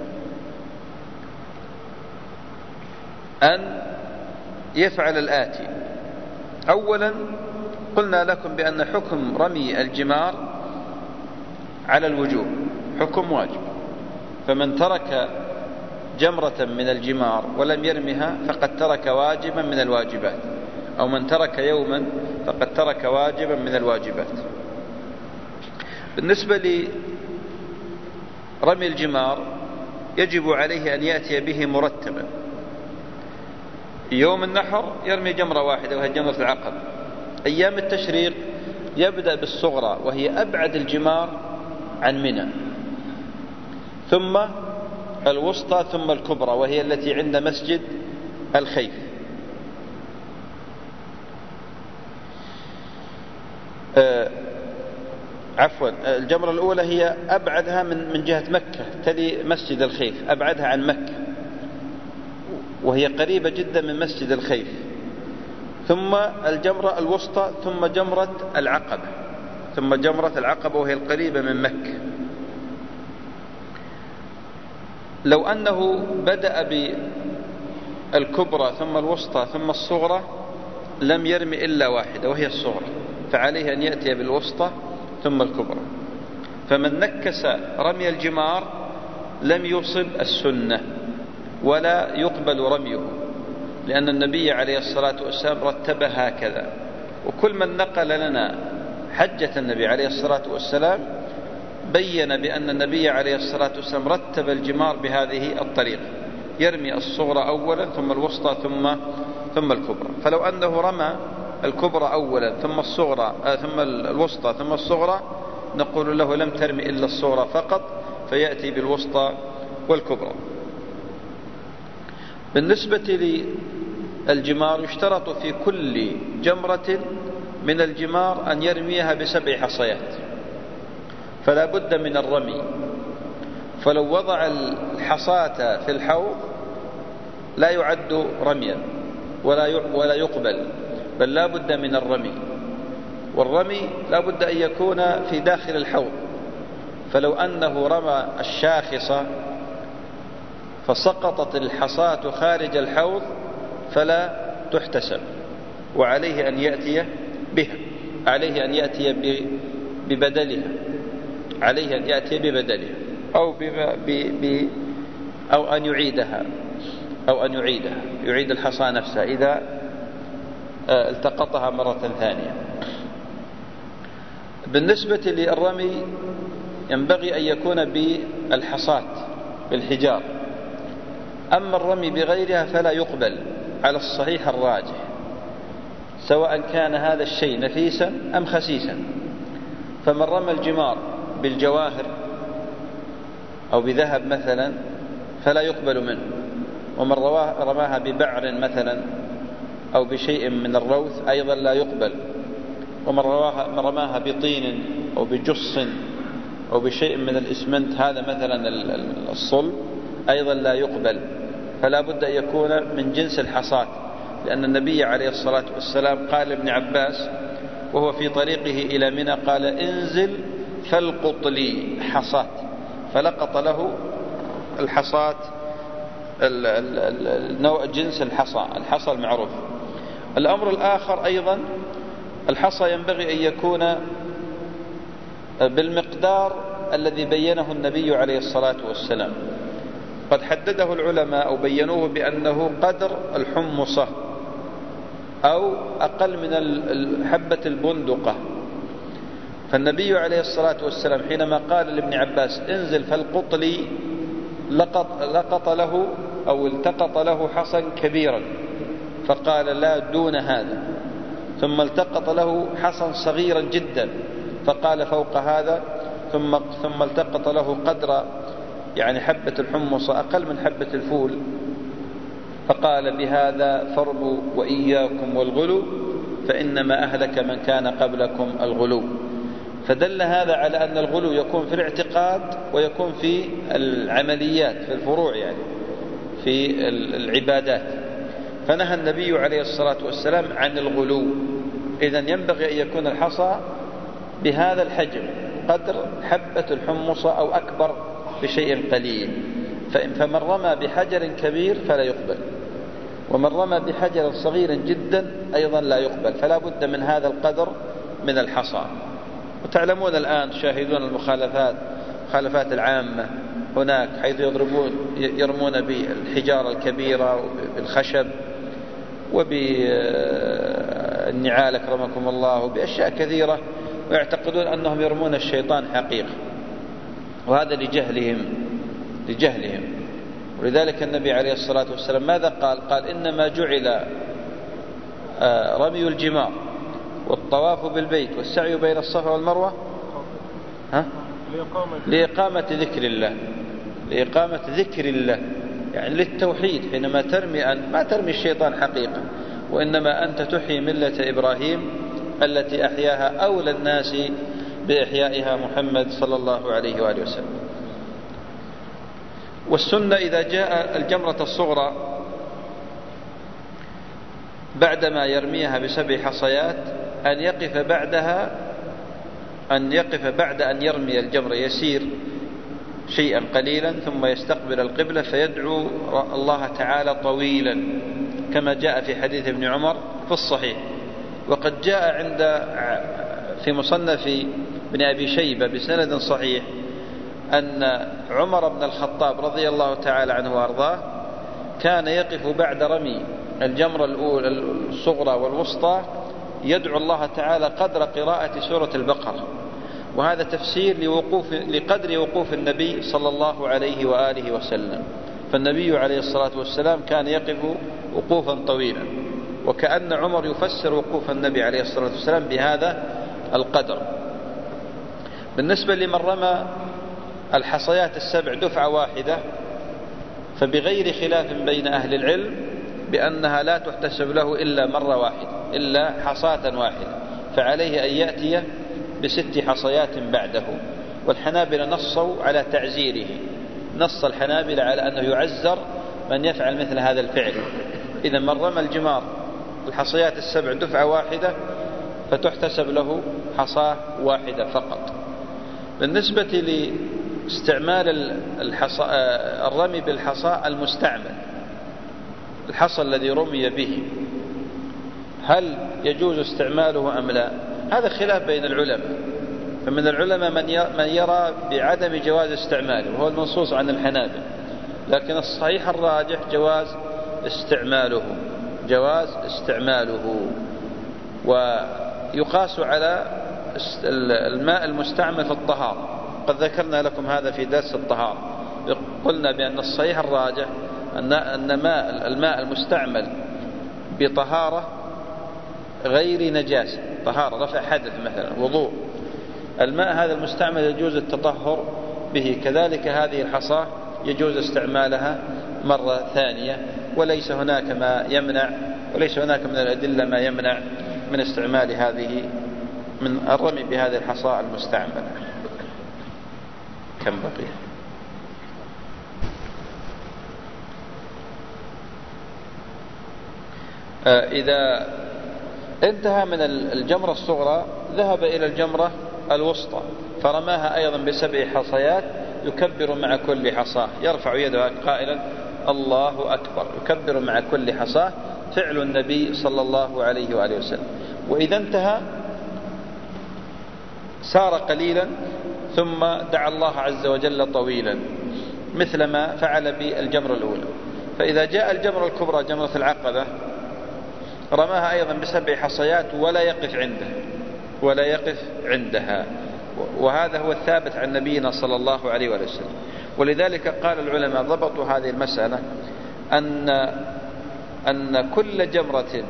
أن يفعل الآتي: أولا قلنا لكم بأن حكم رمي الجمار على الوجوب، حكم واجب، فمن ترك جمرة من الجمار ولم يرمها فقد ترك واجبا من الواجبات، أو من ترك يوما فقد ترك واجبا من الواجبات. بالنسبة لرمي الجمار يجب عليه أن يأتي به مرتبا. يوم النحر يرمي جمرة واحدة وهي جمرة العقبة. أيام التشريق يبدأ بالصغرى وهي أبعد الجمار عن منى، ثم الوسطى، ثم الكبرى وهي التي عند مسجد الخيف. آه عفوا الجمرة الأولى هي أبعدها من من جهة مكة، تلي مسجد الخيف، أبعدها عن مكة وهي قريبة جدا من مسجد الخيف. ثم الجمرة الوسطى، ثم جمرة العقبة، ثم جمرة العقبة وهي القريبة من مكة. لو أنه بدأ بالكبرى ثم الوسطى ثم الصغرى لم يرمي إلا واحدة وهي الصغرى، فعليه أن يأتي بالوسطى ثم الكبرى. فمن نكس رمي الجمار لم يصب السنة ولا يقبل رميه، لأن النبي عليه الصلاة والسلام رتبها هكذا. وكل من نقل لنا حجة النبي عليه الصلاة والسلام بين بأن النبي عليه الصلاة والسلام رتب الجمار بهذه الطريقة: يرمي الصغرى أولا ثم الوسطى ثم ثم الكبرى. فلو أنه رمى الكبرى أولا ثم الصغرى آه ثم الوسطى ثم الصغرى نقول له لم ترمي إلا الصغرى فقط، فيأتي بالوسطى والكبرى. بالنسبة للجمار يشترط في كل جمرة من الجمار أن يرميها بسبع حصيات، فلا بد من الرمي. فلو وضع الحصاة في الحوض لا يعد رميا ولا ولا يقبل، بل لا بد من الرمي. والرمي لا بد أن يكون في داخل الحوض. فلو أنه رمى الشاخصة فسقطت الحصاة خارج الحوض فلا تحتسب، وعليه أن يأتي بها، عليه أن يأتي ببدلها، عليه أن يأتي ببدلها أو ب ب أو أن يعيدها أو أن يعيدها يعيد الحصى نفسها إذا التقطها مرة ثانية. بالنسبة للرمي ينبغي أن يكون بالحصاة بالحجار، أما الرمي بغيرها فلا يقبل على الصحيح الراجح، سواء كان هذا الشيء نفيسا أم خسيسا. فمن رمى الجمار بالجواهر أو بذهب مثلا فلا يقبل منه، ومن رماها ببعر مثلا أو بشيء من الروث أيضا لا يقبل، ومن رماها بطين أو بجص أو بشيء من الإسمنت هذا مثلا الصلب أيضا لا يقبل. فلا بد أن يكون من جنس الحصاة، لأن النبي عليه الصلاة والسلام قال لابن عباس وهو في طريقه إلى منى قال: انزل فالقط لي حصاة، فلقط له الحصاة النوع جنس الحصى الحصى المعروف. الأمر الآخر أيضا الحصى ينبغي أن يكون بالمقدار الذي بينه النبي عليه الصلاة والسلام. قد حدده العلماء أو بينوه بأنه قدر الحمصة أو أقل من حبة البندقة. فالنبي عليه الصلاة والسلام حينما قال لابن عباس انزل فالقط لي لقط, لقط له أو التقط له حصا كبيرا، فقال لا دون هذا، ثم التقط له حصا صغيرا جدا فقال فوق هذا، ثم ثم التقط له قدر يعني حبة الحمص أقل من حبة الفول، فقال بهذا فارموا وإياكم والغلو فإنما أهلك من كان قبلكم الغلو. فدل هذا على أن الغلو يكون في الاعتقاد ويكون في العمليات، في الفروع، يعني في العبادات. فنهى النبي عليه الصلاة والسلام عن الغلو. إذن ينبغي أن يكون الحصى بهذا الحجم قدر حبة الحمص أو أكبر بشيء قليل. فمن رمى بحجر كبير فلا يقبل، ومن رمى بحجر صغير جدا أيضا لا يقبل. فلا بد من هذا القدر من الحصى. وتعلمون الآن تشاهدون المخالفات، مخالفات العامة هناك، حيث يضربون يرمون بالحجارة الكبيرة وبالخشب وبالنعال أكرمكم الله وبأشياء كثيرة، ويعتقدون أنهم يرمون الشيطان حقيقة، وهذا لجهلهم لجهلهم ولذلك النبي عليه الصلاة والسلام ماذا قال؟ قال إنما جعل رمي الجمار والطواف بالبيت والسعي بين الصفا والمروة ها؟ لإقامة ذكر الله، لإقامة ذكر الله، يعني للتوحيد. حينما ترمي أن ما ترمي الشيطان حقيقة، وإنما أنت تحيي ملة إبراهيم التي أحياها أولى الناس بإحيائها محمد صلى الله عليه وآله وسلم. والسنة إذا جاء الجمرة الصغرى بعدما يرميها بسبع حصيات أن يقف بعدها أن يقف بعد أن يرمي الجمرة، يسير شيئا قليلا ثم يستقبل القبلة فيدعو الله تعالى طويلا، كما جاء في حديث ابن عمر في الصحيح. وقد جاء عند في مصنف ابن أبي شيبة بسند صحيح أن عمر بن الخطاب رضي الله تعالى عنه وأرضاه كان يقف بعد رمي الجمرة الأولى الصغرى والوسطى يدعو الله تعالى قدر قراءة سورة البقرة. وهذا تفسير لوقوف لقدر وقوف النبي صلى الله عليه وآله وسلم. فالنبي عليه الصلاة والسلام كان يقف وقوفا طويلا، وكأن عمر يفسر وقوف النبي عليه الصلاة والسلام بهذا القدر. بالنسبة لمن رمى الحصيات السبع دفعة واحدة فبغير خلاف بين أهل العلم بأنها لا تحتسب له إلا مرة واحدة، إلا حصاة واحدة، فعليه أن يأتي بست حصيات بعده. والحنابلة نصوا على تعزيره، نص الحنابلة على أنه يعزر من يفعل مثل هذا الفعل. إذا من رمى الجمار الحصيات السبع دفعة واحدة فتحتسب له حصاة واحدة فقط. بالنسبة لاستعمال الحصى الرمي بالحصى المستعمل، الحصى الذي رمي به هل يجوز استعماله أم لا؟ هذا خلاف بين العلماء. فمن العلماء من يرى بعدم جواز استعماله وهو المنصوص عن الحنابلة، لكن الصحيح الراجح جواز استعماله جواز استعماله ويقاس على الماء المستعمل في الطهارة. قد ذكرنا لكم هذا في درس الطهارة، قلنا بأن الصحيح الراجح أن ماء الماء المستعمل بطهارة غير نجاسة، طهارة رفع حدث مثلا وضوء، الماء هذا المستعمل يجوز التطهر به. كذلك هذه الحصاة يجوز استعمالها مرة ثانية، وليس هناك ما يمنع وليس هناك من الأدلة ما يمنع من استعمال هذه من الرمي بهذه الحصاة المستعملة. كم بقي؟ إذا انتهى من الجمرة الصغرى ذهب إلى الجمرة الوسطى فرماها أيضا بسبع حصيات، يكبر مع كل حصاة، يرفع يده قائلا الله أكبر، يكبر مع كل حصاة، فعل النبي صلى الله عليه وآله وسلم. وإذا انتهى سار قليلا ثم دعا الله عز وجل طويلا مثل ما فعل بالجمرة الأولى. فإذا جاء الجمرة الكبرى جمرة العقبة رماها أيضا بسبع حصيات ولا يقف عندها ولا يقف عندها وهذا هو الثابت عن نبينا صلى الله عليه وسلم. ولذلك قال العلماء ضبطوا هذه المسألة أن أن كل جمرة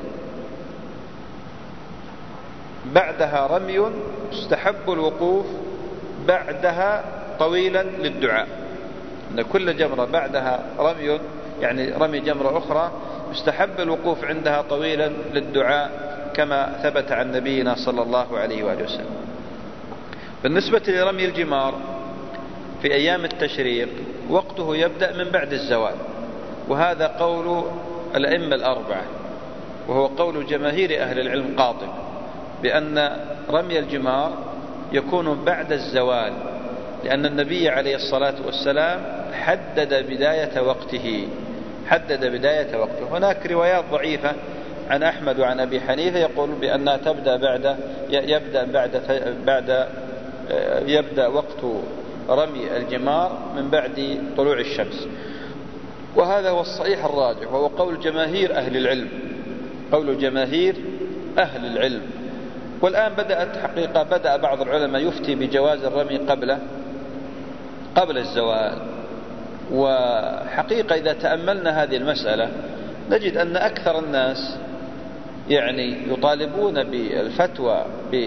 بعدها رمي يستحب الوقوف بعدها طويلا للدعاء، أن كل جمرة بعدها رمي، يعني رمي جمرة أخرى، يستحب الوقوف عندها طويلا للدعاء كما ثبت عن نبينا صلى الله عليه وآله وسلم. بالنسبة لرمي الجمار في أيام التشريق وقته يبدأ من بعد الزوال، وهذا قول الأئمة الأربعة، وهو قول جماهير أهل العلم قاطب بأن رمي الجمار يكون بعد الزوال، لأن النبي عليه الصلاة والسلام حدد بداية وقته حدد بداية وقته. هناك روايات ضعيفة عن أحمد وعن أبي حنيفة يقول بأنها تبدأ بعد يبدأ بعد بعد يبدأ وقت رمي الجمار من بعد طلوع الشمس، وهذا هو الصحيح الراجح، وهو قول جماهير أهل العلم قول جماهير أهل العلم. والآن بدأت حقيقة بدأ بعض العلماء يفتي بجواز الرمي قبل قبل الزوال. وحقيقة إذا تأملنا هذه المسألة نجد أن أكثر الناس يعني يطالبون بالفتوى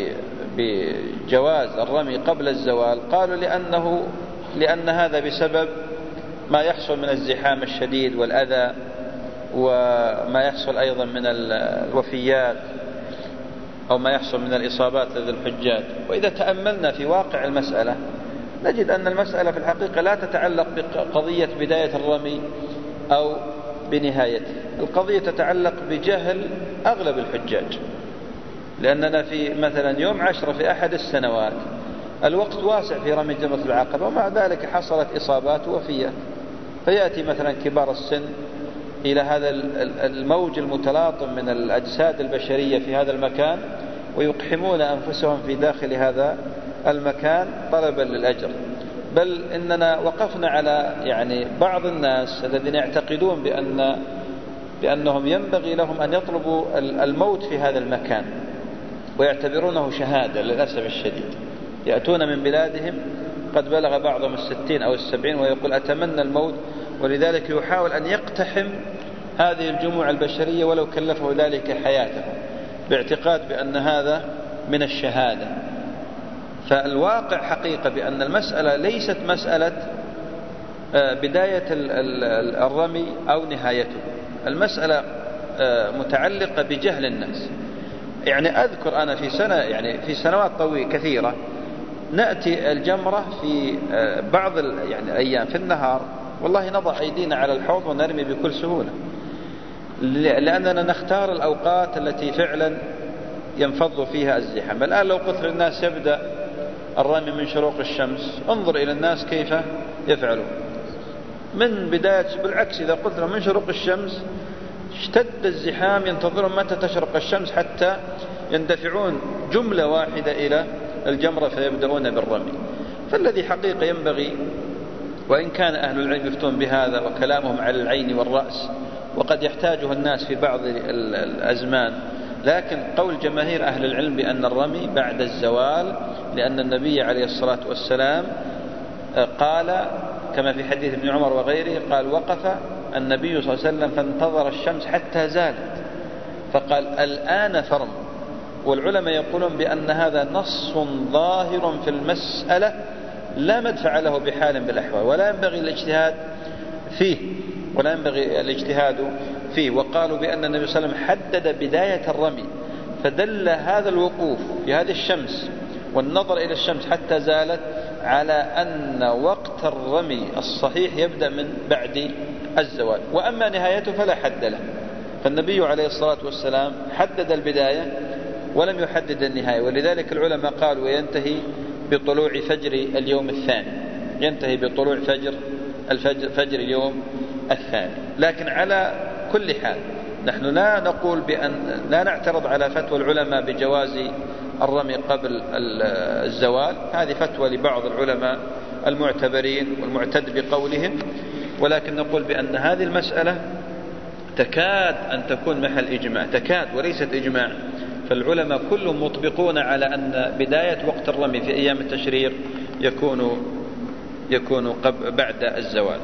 بجواز الرمي قبل الزوال، قالوا لأنه لأن هذا بسبب ما يحصل من الزحام الشديد والأذى، وما يحصل أيضا من الوفيات أو ما يحصل من الإصابات لدى الحجاج. وإذا تأملنا في واقع المسألة نجد أن المسألة في الحقيقة لا تتعلق بقضية بداية الرمي أو بنهايته، القضية تتعلق بجهل أغلب الحجاج، لأننا في مثلا يوم عشرة في أحد السنوات الوقت واسع في رمي جمرة العقبة، ومع ذلك حصلت إصابات ووفيات، فيأتي مثلا كبار السن إلى هذا الموج المتلاطم من الأجساد البشرية في هذا المكان ويقحمون أنفسهم في داخل هذا المكان طلبا للأجر. بل إننا وقفنا على يعني بعض الناس الذين يعتقدون بأن بأنهم ينبغي لهم أن يطلبوا الموت في هذا المكان ويعتبرونه شهادة. للأسف الشديد يأتون من بلادهم قد بلغ بعضهم الستين أو السبعين ويقول أتمنى الموت، ولذلك يحاول أن يقتحم هذه الجموع البشرية ولو كلفه ذلك حياته، باعتقاد بأن هذا من الشهادة. فالواقع حقيقة بأن المسألة ليست مسألة بداية الرمي أو نهايته، المسألة متعلقة بجهل الناس. يعني أذكر أنا في سنة يعني في سنوات طويلة كثيرة نأتي الجمرة في بعض يعني الأيام في النهار والله نضع أيدينا على الحوض ونرمي بكل سهولة، لأننا نختار الأوقات التي فعلا ينفض فيها الزحام. الآن لو قلت للناس يبدأ الرمي من شروق الشمس، انظر إلى الناس كيف يفعلون من بداية. بالعكس إذا قلت لهم من شروق الشمس اشتد الزحام، ينتظرون متى تشرق الشمس حتى يندفعون جملة واحدة إلى الجمرة فيبدأون بالرمي. فالذي حقيقة ينبغي، وإن كان أهل العلم يفتون بهذا وكلامهم على العين والرأس وقد يحتاجه الناس في بعض الأزمان، لكن قول جماهير أهل العلم بأن الرمي بعد الزوال، لأن النبي عليه الصلاة والسلام قال كما في حديث ابن عمر وغيره قال وقف النبي صلى الله عليه وسلم فانتظر الشمس حتى زالت فقال الآن فرم. والعلماء يقولون بأن هذا نص ظاهر في المسألة لا مدفع له بحال بالأحوال، ولا ينبغي الاجتهاد فيه ولا ينبغي الاجتهاد فيه. وقالوا بأن النبي صلى الله عليه وسلم حدد بداية الرمي، فدل هذا الوقوف في هذه الشمس والنظر إلى الشمس حتى زالت على أن وقت الرمي الصحيح يبدأ من بعد الزوال، وأما نهايته فلا حد له. فالنبي عليه الصلاة والسلام حدد البداية ولم يحدد النهاية، ولذلك العلماء قالوا ينتهي بطلوع فجر اليوم الثاني، ينتهي بطلوع فجر الفجر فجر اليوم الثاني. لكن على كل حال نحن لا نقول بأن لا نعترض على فتوى العلماء بجواز الرمي قبل الزوال، هذه فتوى لبعض العلماء المعتبرين والمعتد بقولهم، ولكن نقول بأن هذه المسألة تكاد أن تكون محل إجماع، تكاد وليست إجماع. فالعلماء كلهم مطبقون على أن بداية وقت الرمي في أيام التشريق يكون يكون بعد الزوال.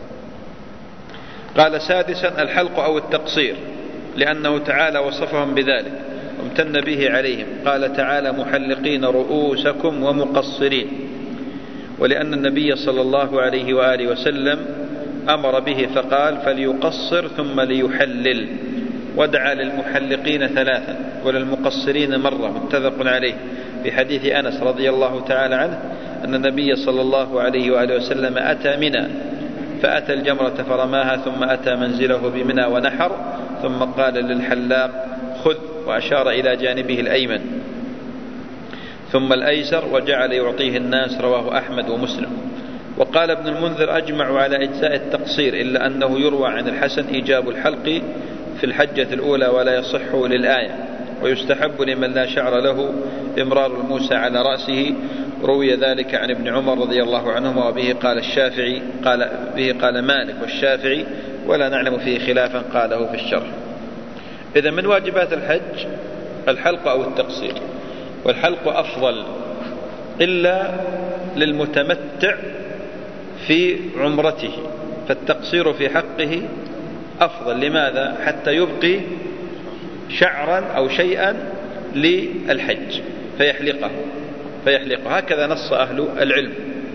قال سادسا الحلق أو التقصير، لأنه تعالى وصفهم بذلك وامتن به عليهم. قال تعالى محلقين رؤوسكم ومقصرين، ولأن النبي صلى الله عليه وآله وسلم أمر به فقال فليقصر ثم ليحلل، ودعا للمحلقين ثلاثا وللمقصرين مرة، متفق عليه، في حديث أنس رضي الله تعالى عنه أن النبي صلى الله عليه وآله وسلم أتى منى فأتى الجمرة فرماها، ثم أتى منزله بمنى ونحر، ثم قال للحلاق خذ، وأشار إلى جانبه الأيمن ثم الأيسر، وجعل يعطيه الناس، رواه أحمد ومسلم. وقال ابن المنذر أجمع على إجزاء التقصير، إلا أنه يروى عن الحسن إيجاب الحلق في الحجة الأولى ولا يصح للآية، ويستحب لمن لا شعر له إمرار الموسى على رأسه، روي ذلك عن ابن عمر رضي الله عنهما، وبه قال الشافعي قال به قال مالك والشافعي، ولا نعلم فيه خلافا قاله في الشرح. إذا من واجبات الحج الحلق أو التقصير، والحلق أفضل إلا للمتمتع في عمرته، فالتقصير في حقه أفضل. لماذا؟ حتى يبقي شعرا أو شيئا للحج فيحلقه فيحلقه هكذا نص أهل العلم،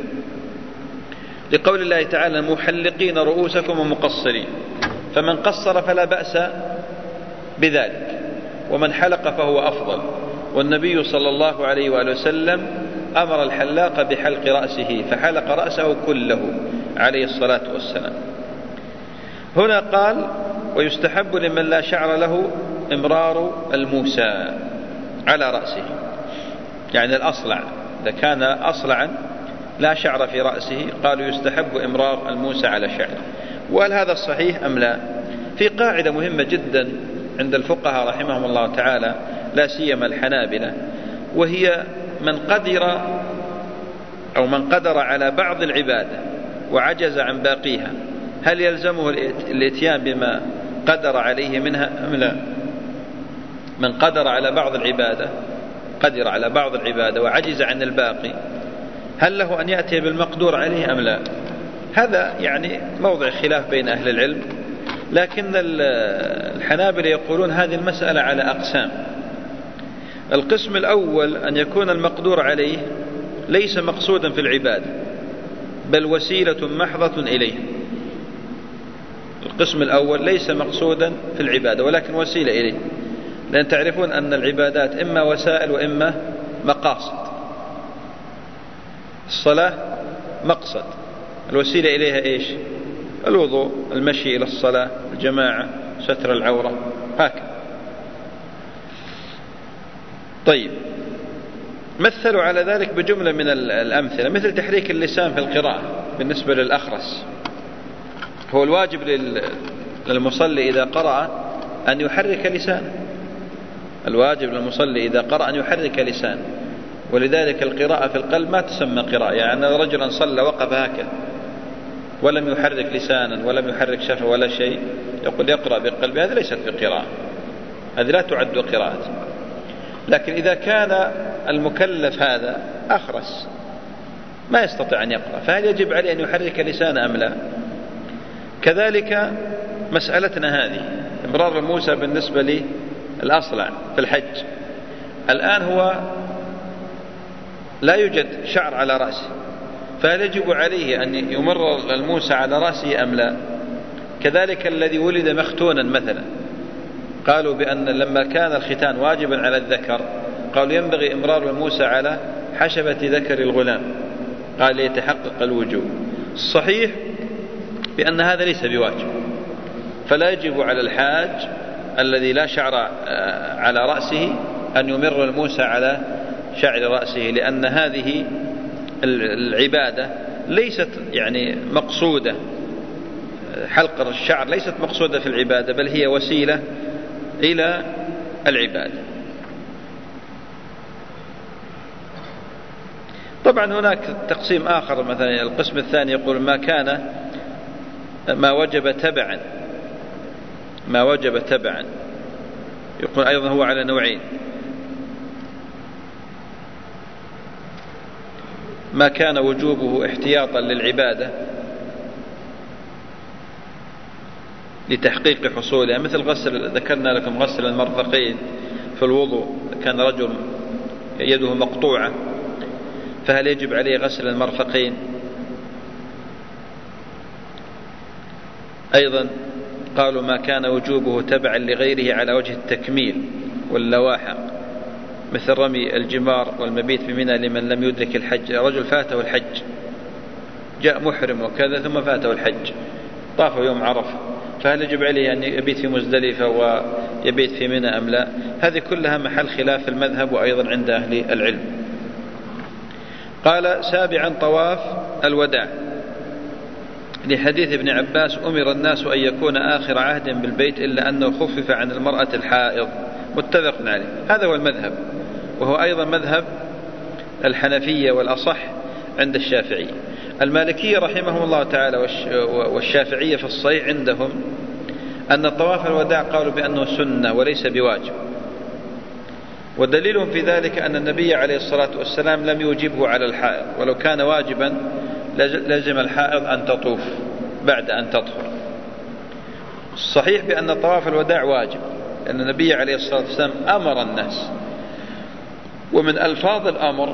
لقول الله تعالى محلقين رؤوسكم ومقصرين، فمن قصر فلا بأس بذلك، ومن حلق فهو أفضل. والنبي صلى الله عليه وآله وسلم أمر الحلاق بحلق رأسه، فحلق رأسه كله عليه الصلاة والسلام. هنا قال ويستحب لمن لا شعر له إمرار الموسى على رأسه، يعني الأصلع، إذا كان أصلعا لا شعر في رأسه قالوا يستحب إمرار الموسى على شعره. وهل هذا الصحيح أم لا؟ في قاعدة مهمة جدا عند الفقهاء رحمهم الله تعالى، لا سيما الحنابلة، وهي من قدر أو من قدر على بعض العبادة وعجز عن باقيها، هل يلزمه الاتيان بما قدر عليه منها أم لا؟ من قدر على بعض العبادة قدر على بعض العبادة وعجز عن الباقي، هل له أن يأتي بالمقدور عليه أم لا؟ هذا يعني موضع خلاف بين أهل العلم، لكن الحنابلة يقولون هذه المسألة على أقسام. القسم الأول أن يكون المقدور عليه ليس مقصودا في العبادة بل وسيلة محضة إليه. القسم الأول ليس مقصودا في العبادة ولكن وسيلة إليه، لأن تعرفون أن العبادات إما وسائل وإما مقاصد. الصلاة مقصد، الوسيلة إليها إيش؟ الوضوء، المشي إلى الصلاة، الجماعة، ستر العورة، هكذا. طيب، مثلوا على ذلك بجملة من الأمثلة، مثل تحريك اللسان في القراءة بالنسبة للأخرس. هو الواجب للمصلي إذا قرأ أن يحرك لسانه، الواجب للمصلي إذا قرأ أن يحرك لسانه، ولذلك القراءة في القلب ما تسمى قراءة. يعني رجلا صلى وقف هكذا ولم يحرك لسانا ولم يحرك شفه ولا شيء، يقول يقرأ بقلبه، هذه ليست بقراءة، هذه لا تعد قراءة. لكن إذا كان المكلف هذا أخرس ما يستطيع أن يقرأ، فهل يجب عليه أن يحرك لسانه أم لا؟ كذلك مسألتنا هذه إمرار الموسى بالنسبة للأصلع في الحج، الآن هو لا يوجد شعر على رأسه، فهل يجب عليه أن يمرر الموسى على رأسه أم لا؟ كذلك الذي ولد مختونا مثلا، قالوا بأن لما كان الختان واجبا على الذكر قالوا ينبغي إمرار الموسى على حشبة ذكر الغلام، قال يتحقق الوجوب. الصحيح بأن هذا ليس بواجب، فلا يجب على الحاج الذي لا شعر على رأسه أن يمر الموسى على شعر رأسه، لأن هذه العبادة ليست يعني مقصودة، حلق الشعر ليست مقصودة في العبادة بل هي وسيلة إلى العبادة. طبعا هناك تقسيم آخر، مثلا القسم الثاني يقول ما كان ما وجب تبعا، ما وجب تبعا يقول أيضا هو على نوعين، ما كان وجوبه احتياطا للعبادة لتحقيق حصولها، مثل غسل، ذكرنا لكم غسل المرفقين في الوضوء، كان رجل يده مقطوعة فهل يجب عليه غسل المرفقين؟ أيضا قالوا ما كان وجوبه تبعا لغيره على وجه التكميل واللواحق، مثل رمي الجمار والمبيت بمنى لمن لم يدرك الحج. رجل فاته الحج، جاء محرم وكذا ثم فاته الحج، طاف يوم عرفة، فهل يجب عليه أن يبيت في مزدلفة ويبيت في منى أم لا؟ هذه كلها محل خلاف في المذهب وأيضا عند أهل العلم. قال سابعا طواف الوداع، لحديث ابن عباس أمر الناس أن يكون آخر عهد بالبيت إلا أنه خفف عن المرأة الحائض، متفق عليه. هذا هو المذهب، وهو أيضا مذهب الحنفية والأصح عند الشافعي. المالكية رحمهم الله تعالى والشافعية في الصحيح عندهم أن طواف الوداع قالوا بأنه سنة وليس بواجب، ودليلهم في ذلك أن النبي عليه الصلاة والسلام لم يوجبه على الحائض، ولو كان واجبا لزم الحائض أن تطوف بعد أن تطهر. الصحيح بأن طواف الوداع واجب، لأن النبي عليه الصلاة والسلام أمر الناس. ومن ألفاظ الأمر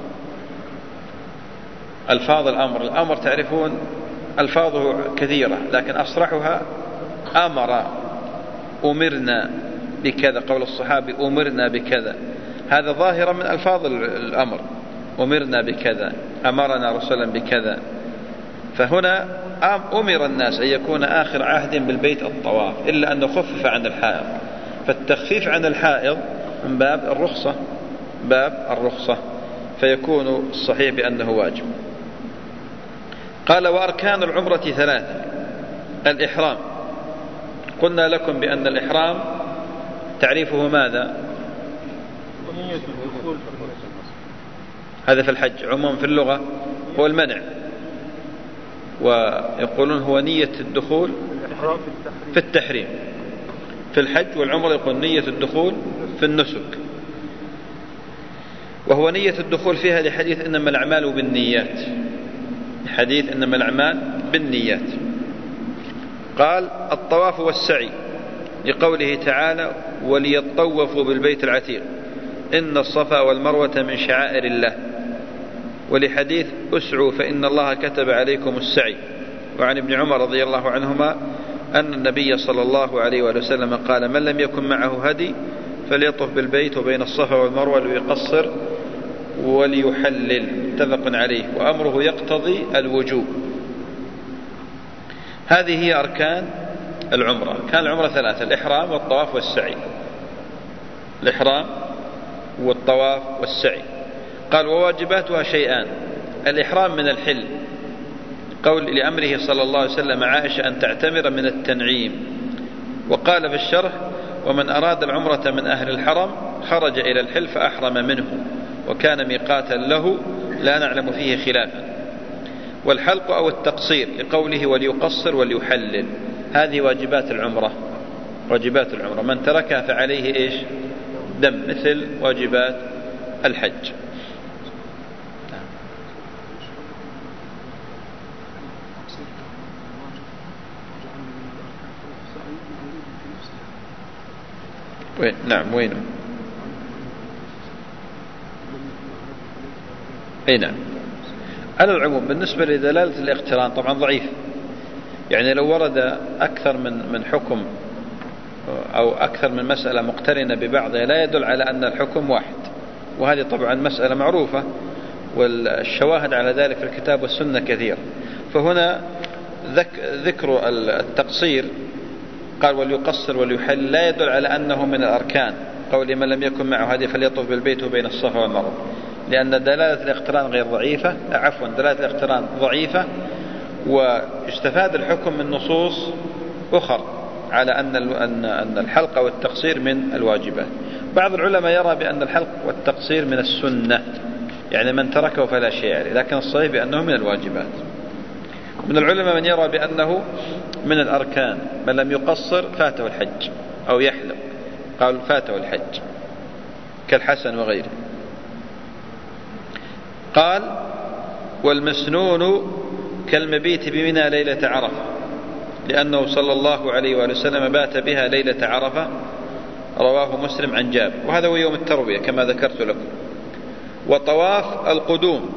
ألفاظ الأمر الأمر تعرفون ألفاظه كثيرة، لكن أصرحها أمر، أمرنا بكذا، قول الصحابي أمرنا بكذا، هذا ظاهرا من ألفاظ الأمر، أمرنا بكذا، أمرنا رسولا بكذا. فهنا أمر الناس أن يكون آخر عهد بالبيت الطواف، إلا أنه خفف عن الحائض، فالتخفيف عن الحائض من باب الرخصة، باب الرخصة، فيكون الصحيح بأنه واجب. قال وأركان العمرة ثلاثة. الإحرام، قلنا لكم بأن الإحرام تعريفه ماذا؟ هذا في الحج، عموما في اللغة هو المنع، ويقولون هو نية الدخول في التحريم. في الحج والعمرة يقول نية الدخول في النسك، وهو نية الدخول فيها لحديث إنما الأعمال بالنيات، حديث إنما الأعمال بالنيات. قال الطواف والسعي لقوله تعالى وليطوفوا بالبيت العتيق إن الصفا والمروة من شعائر الله، ولحديث أسعوا فإن الله كتب عليكم السعي. وعن ابن عمر رضي الله عنهما أن النبي صلى الله عليه وسلم قال من لم يكن معه هدي فليطف بالبيت وبين الصفا والمروة ليقصر وليحلل، متفق عليه، وأمره يقتضي الوجوب. هذه هي أركان العمرة. كان العمرة ثلاثة: الإحرام والطواف والسعي. الإحرام والطواف والسعي. قال وواجباتها شيئان: الإحرام من الحل، قول لأمره صلى الله عليه وسلم عائشة أن تعتمر من التنعيم. وقال في الشرح ومن أراد العمرة من أهل الحرم خرج إلى الحل فأحرم منه وكان ميقاتا له لا نعلم فيه خلافا. والحلق أو التقصير لقوله وليقصر وليحلل. هذه واجبات العمرة، واجبات العمرة من تركها فعليه إيش؟ دم، مثل واجبات الحج. وين؟ نعم وينه؟ اي نعم. على العموم بالنسبة لدلالة الاقتران طبعا ضعيف، يعني لو ورد أكثر من من حكم أو أكثر من مسألة مقترنة ببعضها لا يدل على أن الحكم واحد، وهذه طبعا مسألة معروفة والشواهد على ذلك في الكتاب والسنة كثير. فهنا ذكر التقصير قال وليقصر وليحل لا يدل على أنه من الأركان، قول من لم يكن معه هدي فليطوف بالبيت وبين الصفا والمروة، لأن دلالة الاقتران غير ضعيفة، عفوا دلالة الاقتران ضعيفة، ويستفاد الحكم من نصوص أخرى على أن أن الحلق والتقصير من الواجبات. بعض العلماء يرى بأن الحلق والتقصير من السنة، يعني من تركه فلا شيء عليه، لكن الصحيح بأنه من الواجبات. من العلماء من يرى بأنه من الأركان، من لم يقصر فاته الحج أو يحلق، قال فاته الحج كالحسن وغيره. قال والمسنون كالمبيت بمنى ليلة عرفة، لأنه صلى الله عليه وآله وسلم بات بها ليلة عرفة، رواه مسلم عن جابر، وهذا هو يوم التروية كما ذكرت لكم. وطواف القدوم.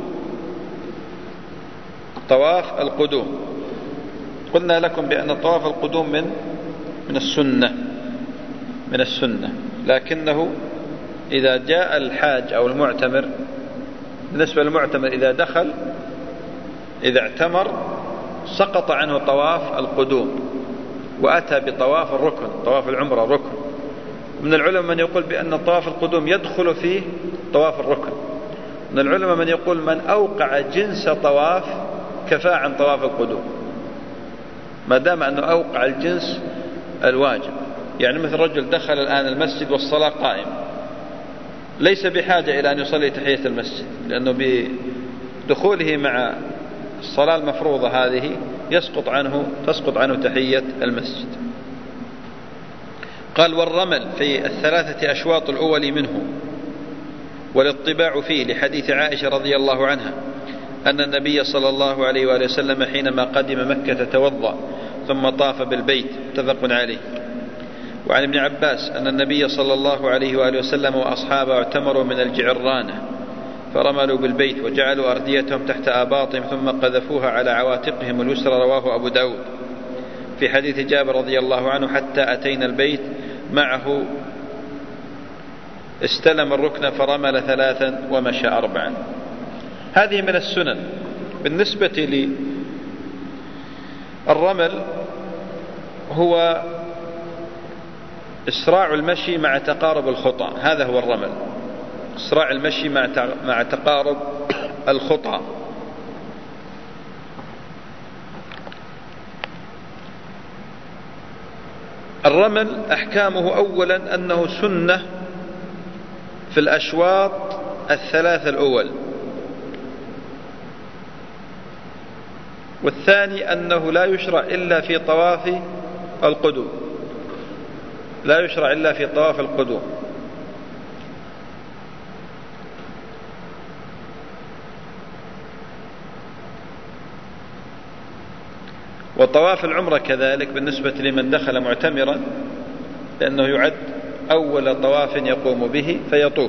طواف القدوم قلنا لكم بأن طواف القدوم من من السنة من السنة لكنه إذا جاء الحاج أو المعتمر، بالنسبة للمعتمر إذا دخل إذا اعتمر سقط عنه طواف القدوم وأتى بطواف الركن، طواف العمرة ركن. من العلماء من يقول بأن طواف القدوم يدخل فيه طواف الركن. من العلماء من يقول من أوقع جنس طواف كفاء عن طواف القدوم ما دام أنه أوقع الجنس الواجب. يعني مثل رجل دخل الآن المسجد والصلاة قائم، ليس بحاجة إلى أن يصلي تحية المسجد، لأنه بدخوله مع الصلاة المفروضة هذه يسقط عنه تسقط عنه تحية المسجد. قال والرمل في الثلاثة أشواط الأول منه والاطباع فيه لحديث عائشة رضي الله عنها أن النبي صلى الله عليه وآله وسلم حينما قدم مكة توضأ ثم طاف بالبيت، متفق عليه. وعن ابن عباس أن النبي صلى الله عليه وآله وسلم وأصحابه اعتمروا من الجعرانة فرملوا بالبيت وجعلوا أرديتهم تحت آباطهم ثم قذفوها على عواتقهم اليسرى، رواه أبو داود. في حديث جابر رضي الله عنه حتى أتينا البيت معه استلم الركن فرمل ثلاثا ومشى أربعا. هذه من السنن. بالنسبة للرمل هو إسراع المشي مع تقارب الخطى، هذا هو الرمل، إسراع المشي مع تقارب الخطى. الرمل أحكامه أولا أنه سنة في الأشواط الثلاثة الأول، والثاني أنه لا يشرع إلا في طواف القدوم، لا يشرع إلا في طواف القدوم. وطواف العمرة كذلك بالنسبة لمن دخل معتمرا، لأنه يعد أول طواف يقوم به فيطوف.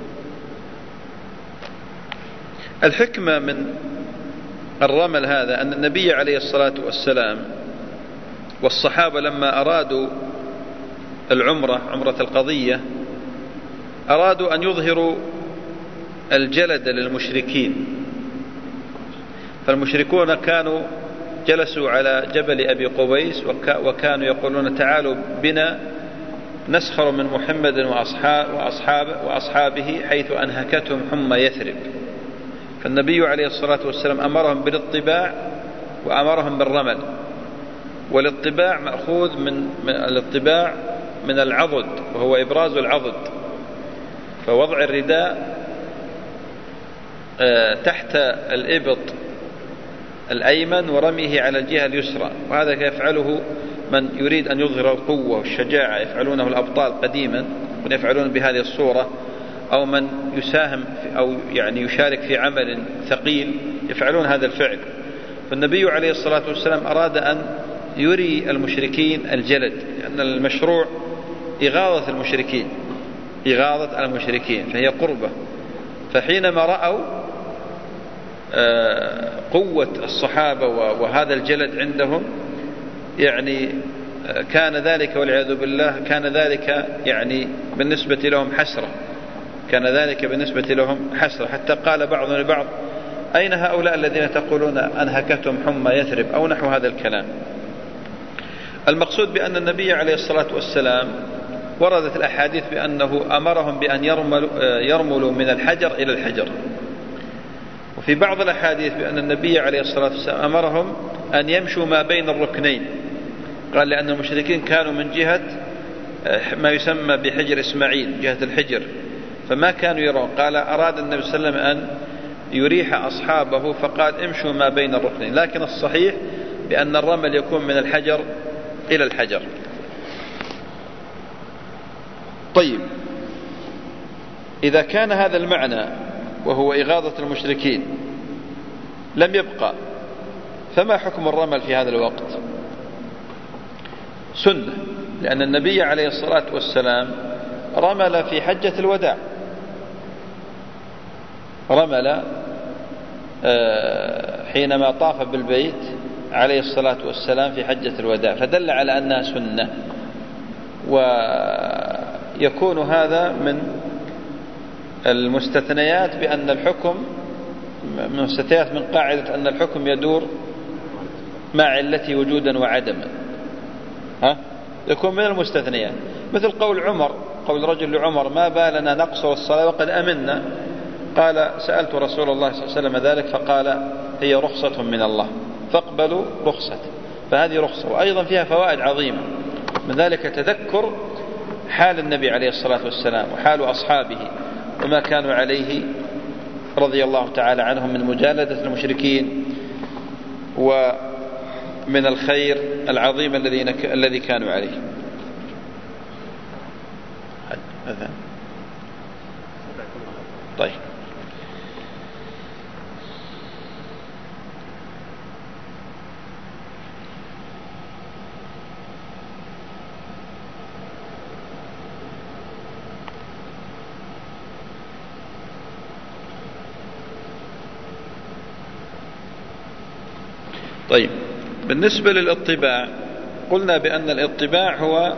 الحكمة من الرمل هذا أن النبي عليه الصلاة والسلام والصحابة لما أرادوا العمرة عمرة القضية أرادوا أن يظهروا الجلد للمشركين، فالمشركون كانوا جلسوا على جبل أبي قبيس وكانوا يقولون تعالوا بنا نسخر من محمد وأصحاب وأصحابه, وأصحابه حيث أنهكتهم حمى يثرب. فالنبي عليه الصلاة والسلام أمرهم بالاطباع وأمرهم بالرمل. والاطباع مأخوذ من الاطباع من العضد، وهو إبراز العضد، فوضع الرداء تحت الإبط الأيمن ورميه على الجهة اليسرى، وهذا يفعله من يريد أن يظهر القوة والشجاعة، يفعلونه الأبطال قديما ويفعلون بهذه الصورة، أو من يساهم أو يعني يشارك في عمل ثقيل يفعلون هذا الفعل. فالنبي عليه الصلاة والسلام أراد أن يري المشركين الجلد، لأن المشروع إغاظة المشركين، إغاظة المشركين فهي قربة. فحينما رأوا قوة الصحابة وهذا الجلد عندهم يعني كان ذلك والعياذ بالله كان ذلك يعني بالنسبة لهم حسرة، كان ذلك بالنسبة لهم حسرة، حتى قال بعضهم لبعض أين هؤلاء الذين تقولون أنهكتهم حمى يثرب أو نحو هذا الكلام. المقصود بأن النبي عليه الصلاة والسلام وردت الأحاديث بأنه أمرهم بأن يرملوا, يرملوا من الحجر إلى الحجر، وفي بعض الأحاديث بأن النبي عليه الصلاة والسلام أمرهم أن يمشوا ما بين الركنين. قال لأن المشركين كانوا من جهة ما يسمى بحجر إسماعيل، جهة الحجر، فما كانوا يرون. قال أراد النبي صلى الله عليه وسلم أن يريح أصحابه فقال امشوا ما بين الركنين، لكن الصحيح بأن الرمل يكون من الحجر إلى الحجر. طيب، إذا كان هذا المعنى وهو إغاظة المشركين لم يبقى، فما حكم الرمل في هذا الوقت؟ سنة، لأن النبي عليه الصلاة والسلام رمل في حجة الوداع، رمل حينما طاف بالبيت عليه الصلاة والسلام في حجة الوداع، فدل على أنها سنة. ويكون هذا من المستثنيات بأن الحكم من المستثنيات من قاعدة أن الحكم يدور مع علته وجودا وعدما، ها يكون من المستثنيات. مثل قول عمر، قول رجل لعمر: ما بالنا نقصر الصلاة وقد أمنا؟ قال: سألت رسول الله صلى الله عليه وسلم ذلك فقال: هي رخصة من الله فاقبلوا رخصة. فهذه رخصة، وأيضا فيها فوائد عظيمة، من ذلك تذكر حال النبي عليه الصلاة والسلام وحال أصحابه وما كانوا عليه رضي الله تعالى عنهم من مجالدة المشركين ومن الخير العظيم الذي كانوا عليه. طيب، طيب بالنسبة للاطباع، قلنا بأن الاطباع هو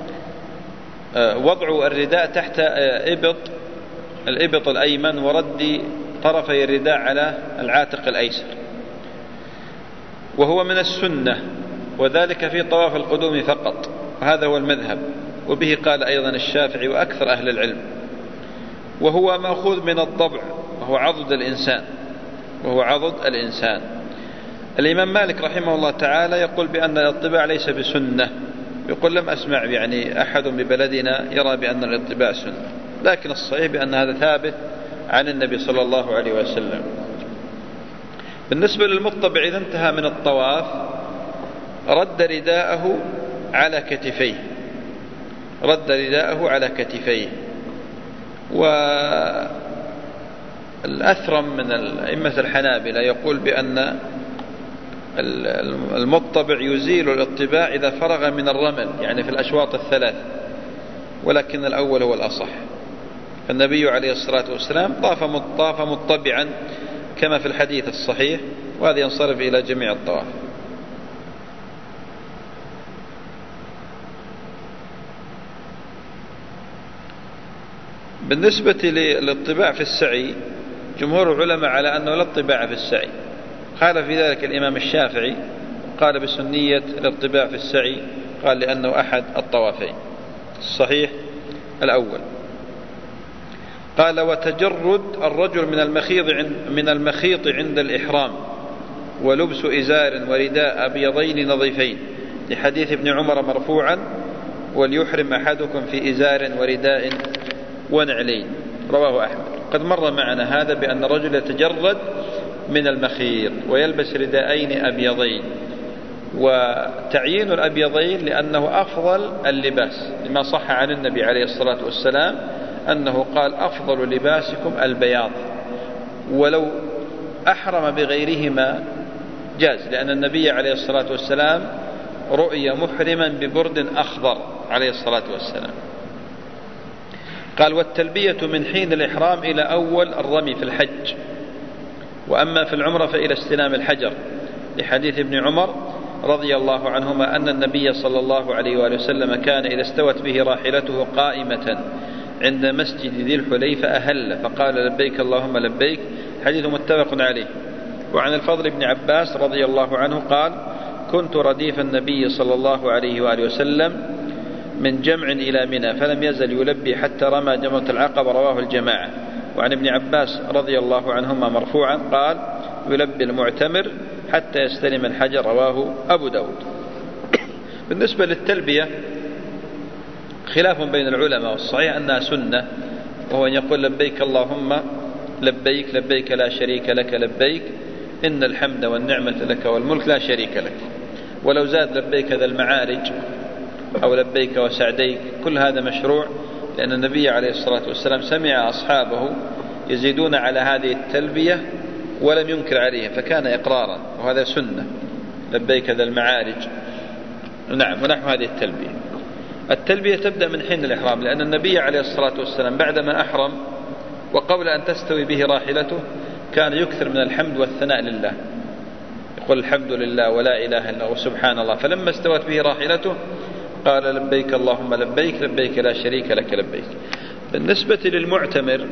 وضع الرداء تحت إبط الإبط الأيمن ورد طرفي الرداء على العاتق الأيسر، وهو من السنة، وذلك في طواف القدوم فقط، وهذا هو المذهب، وبه قال أيضا الشافعي وأكثر أهل العلم. وهو مأخوذ من الضبع، وهو عضد الإنسان وهو عضد الإنسان. الإمام مالك رحمه الله تعالى يقول بأن الاطباع ليس بسنة، يقول: لم أسمع يعني أحد ببلدنا يرى بأن الاطباع سنة، لكن الصحيح بأن هذا ثابت عن النبي صلى الله عليه وسلم. بالنسبة للمطبع، إذا انتهى من الطواف رد رداءه على كتفيه رد رداءه على كتفيه والأثرم من الأئمة الحنابلة يقول بأن المطبع يزيل الاطباع إذا فرغ من الرمل، يعني في الأشواط الثلاث، ولكن الأول هو الأصح. فالنبي عليه الصلاة والسلام طاف طاف مطبعا كما في الحديث الصحيح، وهذا ينصرف إلى جميع الطواف. بالنسبة للاطباع في السعي، جمهور العلماء على أنه لا اطباع في السعي، قال في ذلك الإمام الشافعي، قال بسنية الاطباع في السعي، قال لأنه أحد الطوافين. الصحيح الأول. قال: وتجرد الرجل من المخيط من المخيط عند الإحرام، ولبس إزار ورداء أبيضين نظيفين، لحديث ابن عمر مرفوعا: وليحرم أحدكم في إزار ورداء ونعلين، رواه أحمد. قد مر معنا هذا بأن الرجل يتجرد من المخيط ويلبس رداءين أبيضين، وتعيين الأبيضين لأنه أفضل اللباس، لما صح عن النبي عليه الصلاة والسلام أنه قال: أفضل لباسكم البياض، ولو أحرم بغيرهما جاز، لأن النبي عليه الصلاة والسلام رؤي محرما ببرد أخضر عليه الصلاة والسلام. قال: والتلبية من حين الإحرام إلى أول الرمي في الحج، وأما في العمرة فإلى استلام الحجر، لحديث ابن عمر رضي الله عنهما أن النبي صلى الله عليه وآله وسلم كان إذا استوت به راحلته قائمة عند مسجد ذي الحليفة أهل فقال: لبيك اللهم لبيك، حديث متفق عليه. وعن الفضل بن عباس رضي الله عنه قال: كنت رديف النبي صلى الله عليه وآله وسلم من جمع إلى منى فلم يزل يلبي حتى رمى جمرة العقبة، رواه الجماعة. وعن ابن عباس رضي الله عنهما مرفوعا قال: يلبي المعتمر حتى يستلم الحجر، رواه أبو داود. بالنسبة للتلبية خلاف بين العلماء، والصحيح أنها سنة، وهو أن يقول: لبيك اللهم لبيك، لبيك لا شريك لك لبيك، إن الحمد والنعمة لك والملك لا شريك لك. ولو زاد لبيك ذا المعارج أو لبيك وسعديك، كل هذا مشروع، لأن النبي عليه الصلاة والسلام سمع أصحابه يزيدون على هذه التلبية ولم ينكر عليهم، فكان إقرارا، وهذا سنة. لبيك ذا المعارج، نعم، ونحو هذه التلبية. التلبية تبدأ من حين الإحرام، لأن النبي عليه الصلاة والسلام بعدما أحرم وقبل أن تستوي به راحلته كان يكثر من الحمد والثناء لله، يقول الحمد لله ولا إله إلا هو سبحان الله. فلما استوت به راحلته قال لبيك اللهم لبيك لبيك لا شريك لك لبيك. بالنسبة للمعتمر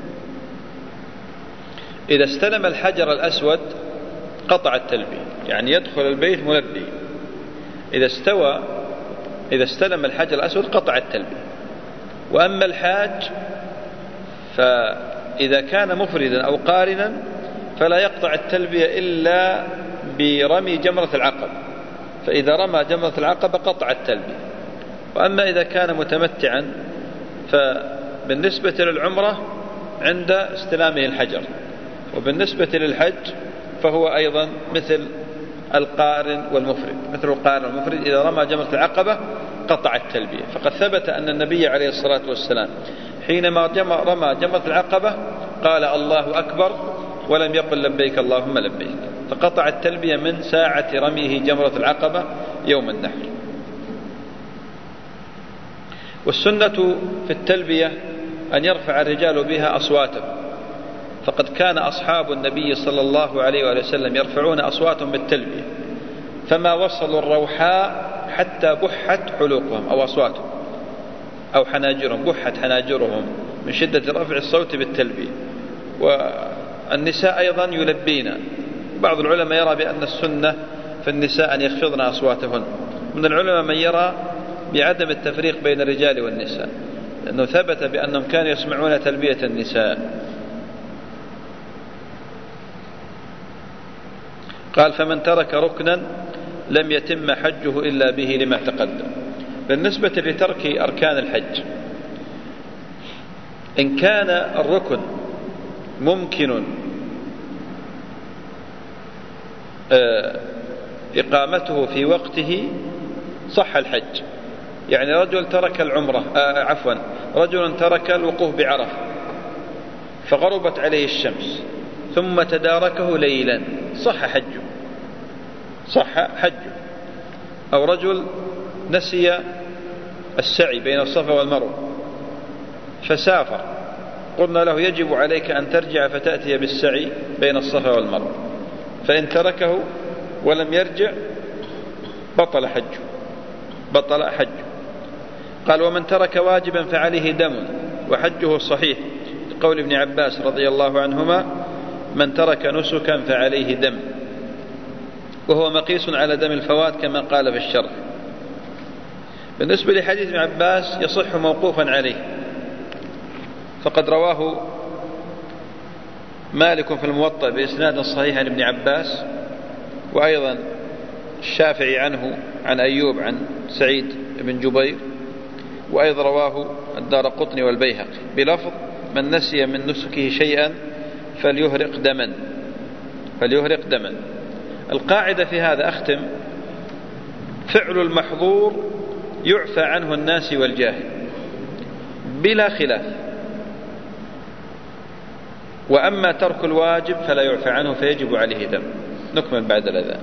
إذا استلم الحجر الأسود قطع التلبية، يعني يدخل البيت ملبي. إذا استوى إذا استلم الحجر الأسود قطع التلبية. وأما الحاج فإذا كان مفردا أو قارنا فلا يقطع التلبية إلا برمي جمرة العقبة، فإذا رمى جمرة العقبة قطع التلبية. وأما إذا كان متمتعا فبالنسبة للعمرة عند استلامه الحجر، وبالنسبة للحج فهو أيضا مثل القارن والمفرد، مثل القارن والمفرد إذا رمى جمرة العقبة قطع التلبية. فقد ثبت أن النبي عليه الصلاة والسلام حينما رمى جمرة العقبة قال الله أكبر ولم يقل لبيك اللهم لبيك، فقطع التلبية من ساعة رميه جمرة العقبة يوم النحر. والسنة في التلبية أن يرفع الرجال بها أصواتهم، فقد كان أصحاب النبي صلى الله عليه وآله وسلم يرفعون أصواتهم بالتلبية، فما وصلوا الروحاء حتى بحت حلوقهم أو أصواتهم أو حناجرهم، بحت حناجرهم من شدة رفع الصوت بالتلبية. والنساء أيضا يلبين. بعض العلماء يرى بأن السنة في النساء أن يخفضن أصواتهن، من العلماء من يرى بعدم التفريق بين الرجال والنساء، لأنه ثبت بأنهم كانوا يسمعون تلبية النساء. قال فمن ترك ركنا لم يتم حجه إلا به لما تقدم. بالنسبة لترك أركان الحج، إن كان الركن ممكن إقامته في وقته صح الحج. يعني رجل ترك العمرة آه عفوا رجل ترك الوقوف بعرفة فغربت عليه الشمس ثم تداركه ليلا صح حجه صح حجه. أو رجل نسي السعي بين الصفا والمروة فسافر، قلنا له يجب عليك أن ترجع فتأتي بالسعي بين الصفا والمروة، فإن تركه ولم يرجع بطل حجه بطل حجه. قال ومن ترك واجبا فعليه دم وحجه صحيح، لقول ابن عباس رضي الله عنهما من ترك نسكا فعليه دم، وهو مقيس على دم الفوات كما قال في الشرح. بالنسبة لحديث ابن عباس يصح موقوفا عليه، فقد رواه مالك في الموطأ بإسناد صحيح عن ابن عباس، وأيضا الشافعي عنه عن أيوب عن سعيد بن جبير، وأيضا رواه الدارقطني والبيهقي بلفظ من نسي من نسكه شيئا فليهرق دما فليهرق دما. القاعدة في هذا أختم، فعل المحظور يعفى عنه الناس والجاهل بلا خلاف، وأما ترك الواجب فلا يعفى عنه فيجب عليه دم. نكمل بعد الأذان.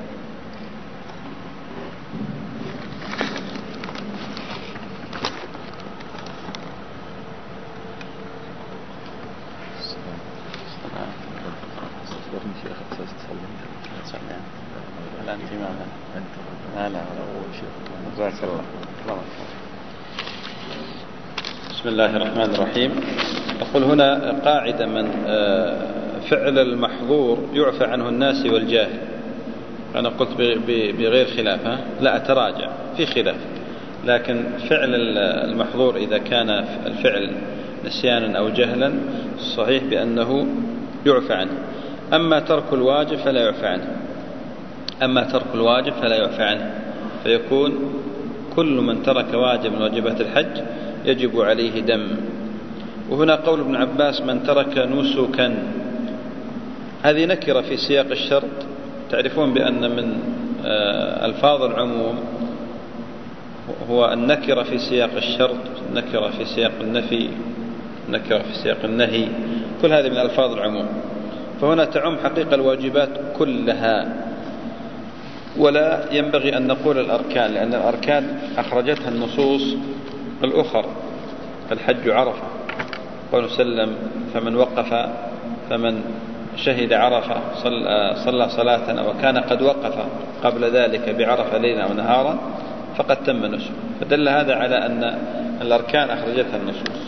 بسم الله الرحمن الرحيم. أقول هنا قاعدة من فعل المحظور يعفى عنه الناس والجاهل. أنا قلت بغير خلاف، ها؟ لا أتراجع في خلاف، لكن فعل المحظور إذا كان الفعل نسيانا أو جهلا صحيح بأنه يعفى عنه. أما ترك الواجب فلا يعفى عنه أما ترك الواجب فلا يعفى عنه فيكون كل من ترك واجب من واجبات الحج يجب عليه دم. وهنا قول ابن عباس من ترك نسكا، هذه نكرة في سياق الشرط. تعرفون بأن من ألفاظ العموم هو النكرة في سياق الشرط، النكرة في سياق النفي، النكرة في سياق النهي، كل هذه من ألفاظ العموم. فهنا تعم حقيقة الواجبات كلها، ولا ينبغي أن نقول الأركان، لأن الأركان أخرجتها النصوص الأخرى، الحج عرفة قول سلم فمن وقف فمن شهد عرفة صلى, صلى صلاة وكان قد وقف قبل ذلك بعرفة ليلا أو نهارا فقد تم نسك. فدل هذا على أن الأركان أخرجتها النصوص.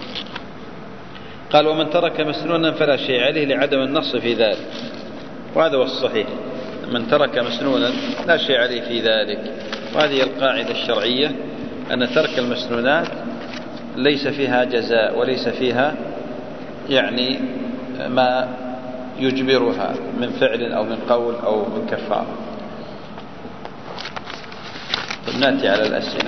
قال ومن ترك مسنونا فلا شيء عليه لعدم النص في ذلك، وهذا هو الصحيح، من ترك مسنونا لا شيء عليه في ذلك. وهذه القاعدة الشرعية أن ترك المسنونات ليس فيها جزاء وليس فيها يعني ما يجبرها من فعل أو من قول أو من كفارة. نأتي على الأسئلة.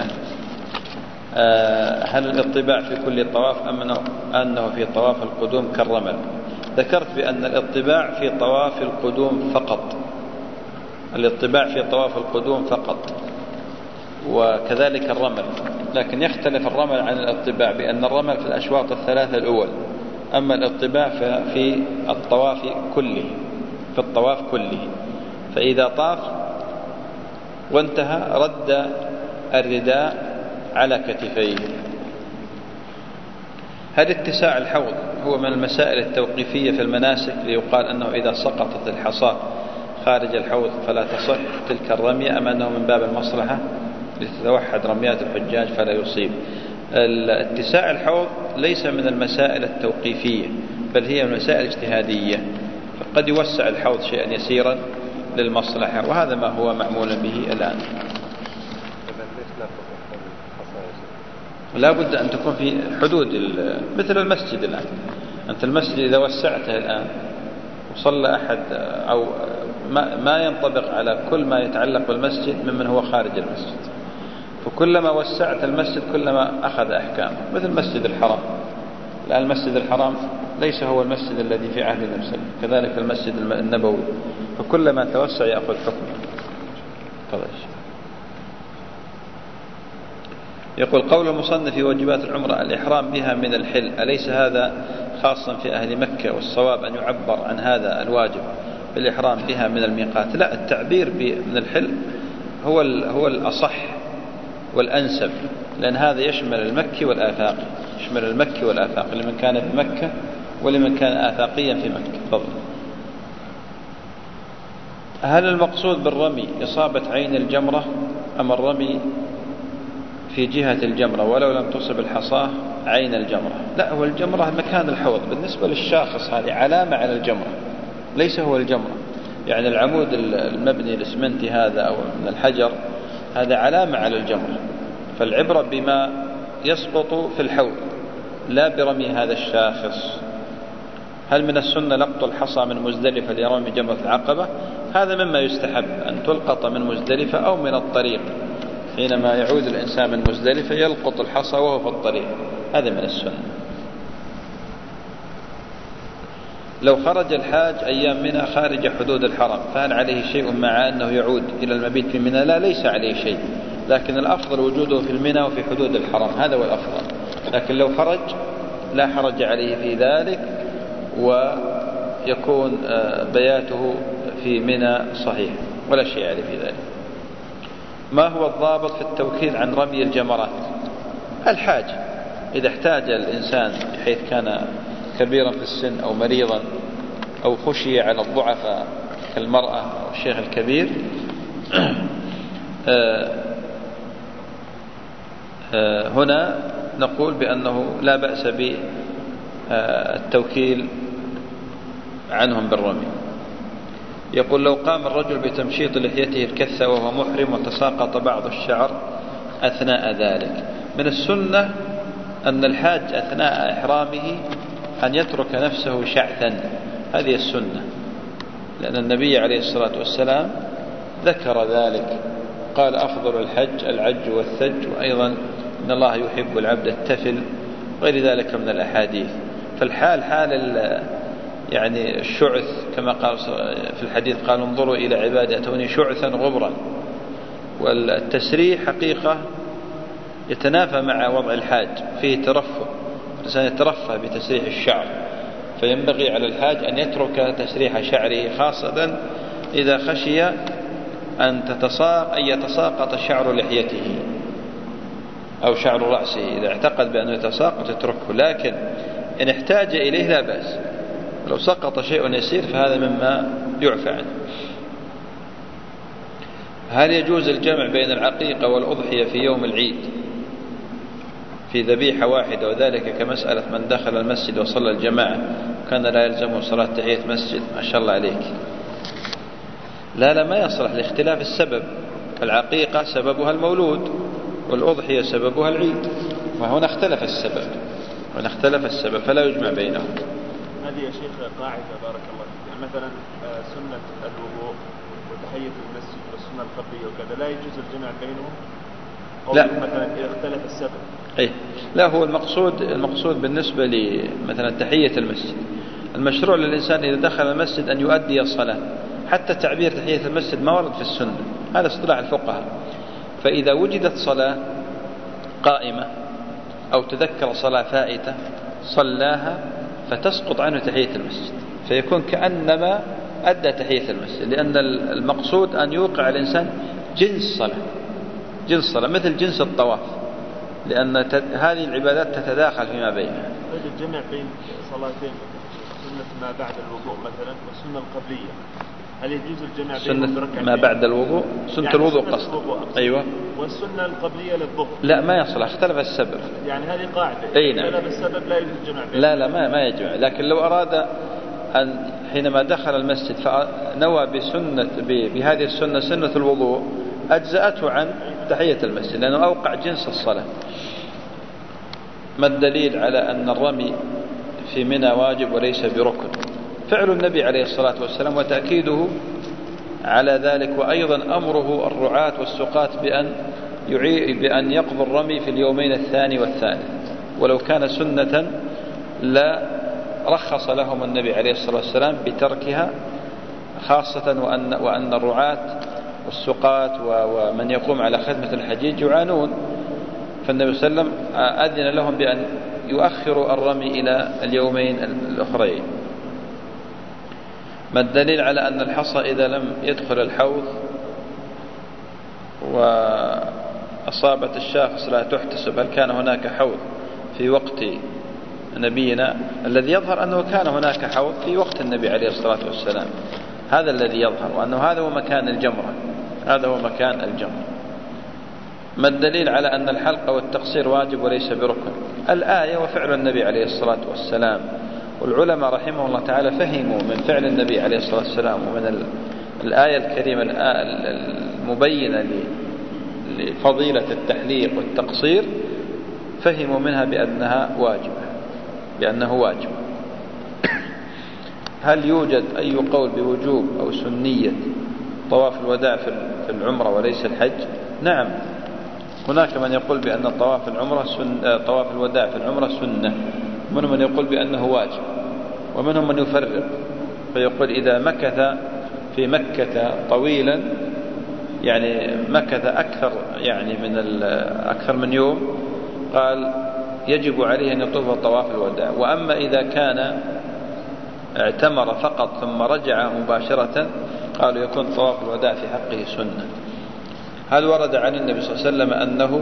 هل الاطباع في كل طواف أم أنه في طواف القدوم كالرمل؟ ذكرت بأن الاطباع في طواف القدوم فقط، الاطباع في طواف القدوم فقط، وكذلك الرمل، لكن يختلف الرمل عن الاطباع بأن الرمل في الأشواط الثلاثة الأول، أما الاطباع في الطواف كله، في الطواف كله. فإذا طاف وانتهى رد الرداء على كتفيه. هل اتساع الحوض هو من المسائل التوقيفية في المناسك ليقال أنه إذا سقطت الحصاة خارج الحوض فلا تصح تلك الرمية، أم أنه من باب المصلحة لتتوحد رميات الحجاج فلا يصيب؟ اتساع الحوض ليس من المسائل التوقيفية بل هي من المسائل الاجتهادية، فقد يوسع الحوض شيئا يسيرا للمصلحة، وهذا ما هو معمول به الآن. لا بد أن تكون في حدود مثل المسجد الآن. أنت المسجد إذا وسعته الآن وصلى أحد أو ما ينطبق على كل ما يتعلق بالمسجد ممن هو خارج المسجد، فكلما وسعت المسجد كلما أخذ أحكامه، مثل المسجد الحرام. الآن المسجد الحرام ليس هو المسجد الذي في عهد النبي صلى الله عليه وسلم، كذلك المسجد النبوي، فكلما توسع يأخذ حكمه. يقول قول المصنف في واجبات العمرة الإحرام بها من الحل، أليس هذا خاصا في أهل مكة؟ والصواب أن يعبر عن هذا الواجب بالإحرام بها من الميقات. لا، التعبير من الحل هو هو الأصح والأنسب، لأن هذا يشمل المكي والآفاقي، يشمل المكي والآفاقي لمن كان في مكة ولمن كان آفاقيا في مكة. تفضل. هل المقصود بالرمي إصابة عين الجمرة أم الرمي في جهة الجمرة ولو لم تصب الحصاة عين الجمرة؟ لا، هو الجمرة مكان الحوض، بالنسبة للشاخص هذه علامة على الجمرة، ليس هو الجمرة. يعني العمود المبني الإسمنتي هذا أو من الحجر هذا علامة على الجمرة، فالعبرة بما يسقط في الحوض لا برمي هذا الشاخص. هل من السنة لقط الحصى من مزدلفة لرمي جمرة العقبة؟ هذا مما يستحب أن تلقط من مزدلفة أو من الطريق، حينما يعود الإنسان من مزدلفة يلقط الحصى وهو في الطريق، هذا من السنة. لو خرج الحاج أيام منى خارج حدود الحرم فهل عليه شيء مع أنه يعود إلى المبيت في منى؟ لا، ليس عليه شيء، لكن الأفضل وجوده في المنى وفي حدود الحرم، هذا هو الأفضل. لكن لو خرج لا حرج عليه في ذلك، ويكون بياته في منى صحيح ولا شيء عليه في ذلك. ما هو الضابط في التوكيل عن رمي الجمرات؟ الحاج إذا احتاج الإنسان بحيث كان كبيرا في السن أو مريضا أو خشي على الضعفاء كالمرأة أو الشيخ الكبير هنا نقول بأنه لا بأس بالتوكيل عنهم بالرمي. يقول لو قام الرجل بتمشيط لحيته الكثة وهو محرم وتساقط بعض الشعر أثناء ذلك، من السنة أن الحاج أثناء إحرامه أن يترك نفسه شعثا، هذه السنة، لأن النبي عليه الصلاة والسلام ذكر ذلك، قال أفضل الحج العج والثج، وأيضا إن الله يحب العبد التفل، غير ذلك من الأحاديث. فالحال حال يعني الشعث كما قال في الحديث، قال انظروا إلى عبادي أتوني شعثا غبرا. والتسريح حقيقة يتنافى مع وضع الحاج، فيه ترفه، الإنسان يترفه بتسريح الشعر، فينبغي على الحاج أن يترك تسريح شعره، خاصة إذا خشي أن تتساق أن يتساقط شعر لحيته أو شعر رأسه، إذا اعتقد بأنه يتساقط يتركه. لكن إن احتاج إليه لا بأس، لو سقط شيء يسير فهذا مما يعفى عنه. هل يجوز الجمع بين العقيقة والأضحية في يوم العيد في ذبيحة واحدة، وذلك كمسألة من دخل المسجد وصلى الجماعة كان لا يلزمه صلاة تحية مسجد؟ ما شاء الله عليك. لا لا ما يصلح لاختلاف السبب. العقيقة سببها المولود والأضحية سببها العيد، وهنا اختلف السبب هنا اختلف السبب فلا يجمع بينهم. هذه يا شيخ قاعدة بارك الله فيك، يعني مثلا سنة الوضوء وتحية المسجد والسنة القبلية وكذا لا يجوز الجمع بينهم؟ لا مثلا إذا اختلف السبب. إيه؟ لا، هو المقصود المقصود بالنسبة لمثلا تحية المسجد، المشروع للإنسان إذا دخل المسجد أن يؤدي الصلاة، حتى تعبير تحية المسجد ما ورد في السنة، هذا اصطلاح الفقهاء. فإذا وجدت صلاة قائمة أو تذكر صلاة فائتة صلاها فتسقط عنه تحية المسجد، فيكون كأنما أدى تحية المسجد، لأن المقصود أن يوقع الإنسان جنس صلاة جنس صلاة مثل جنس الطواف، لأن هذه العبادات تتداخل فيما بينها. الجمع بين صلاتين سنة ما بعد الوضوء مثلا والسنة القبلية، هل يجوز الجمع بين سنة ما بعد الوضوء؟ سنة يعني الوضوء قصد. أيوة. والسنة القبلية للظهر لا ما يصل، اختلف السبب. يعني هذه قاعدة. أي نعم. اختلف السبب لا يجوز الجمع بين. لا لا ما ما يجمع، لكن لو أراد أن حينما دخل المسجد فنوى بسنة بهذه السنة سنة الوضوء أجزأته عن تحية المسجد، لأنه أوقع جنس الصلاة. ما الدليل على أن الرمي في منى واجب وليس بركن؟ فعل النبي عليه الصلاة والسلام وتأكيده على ذلك، وأيضا أمره الرعاة والسقاة بأن بأن يقضوا الرمي في اليومين الثاني والثالث، ولو كان سنة لا رخص لهم النبي عليه الصلاة والسلام بتركها، خاصة وأن, وأن الرعاة والسقاة ومن يقوم على خدمة الحجيج يعانون، فالنبي صلى الله عليه وسلم أذن لهم بأن يؤخروا الرمي إلى اليومين الأخرين. ما الدليل على أن الحصى إذا لم يدخل الحوض وأصابت الشاخص لا تحتسب؟ هل كان هناك حوض في وقت نبينا؟ الذي يظهر أنه كان هناك حوض في وقت النبي عليه الصلاة والسلام، هذا الذي يظهر، وأنه هذا هو مكان الجمرة هذا هو مكان الجمرة. ما الدليل على أن الحلق والتقصير واجب وليس بركن؟ الآية وفعل النبي عليه الصلاة والسلام. والعلماء رحمه الله تعالى فهموا من فعل النبي عليه الصلاة والسلام ومن الآية الكريمة المبينة لفضيلة التحليق والتقصير، فهموا منها بأنها واجبة بأنه واجب. هل يوجد أي قول بوجوب أو سنية طواف الوداع في العمرة وليس الحج؟ نعم، هناك من يقول بأن طواف العمرة سن... طواف الوداع في العمرة سنة، ومنهم من يقول بأنه واجب، ومنهم من يفرق فيقول إذا مكث في مكة طويلا، يعني مكث أكثر يعني من أكثر من يوم، قال يجب عليه أن يطوف طواف الوداع. وأما إذا كان اعتمر فقط ثم رجع مباشرة قالوا يكون طواف الوداع في حقه سنة. هل ورد عن النبي صلى الله عليه وسلم أنه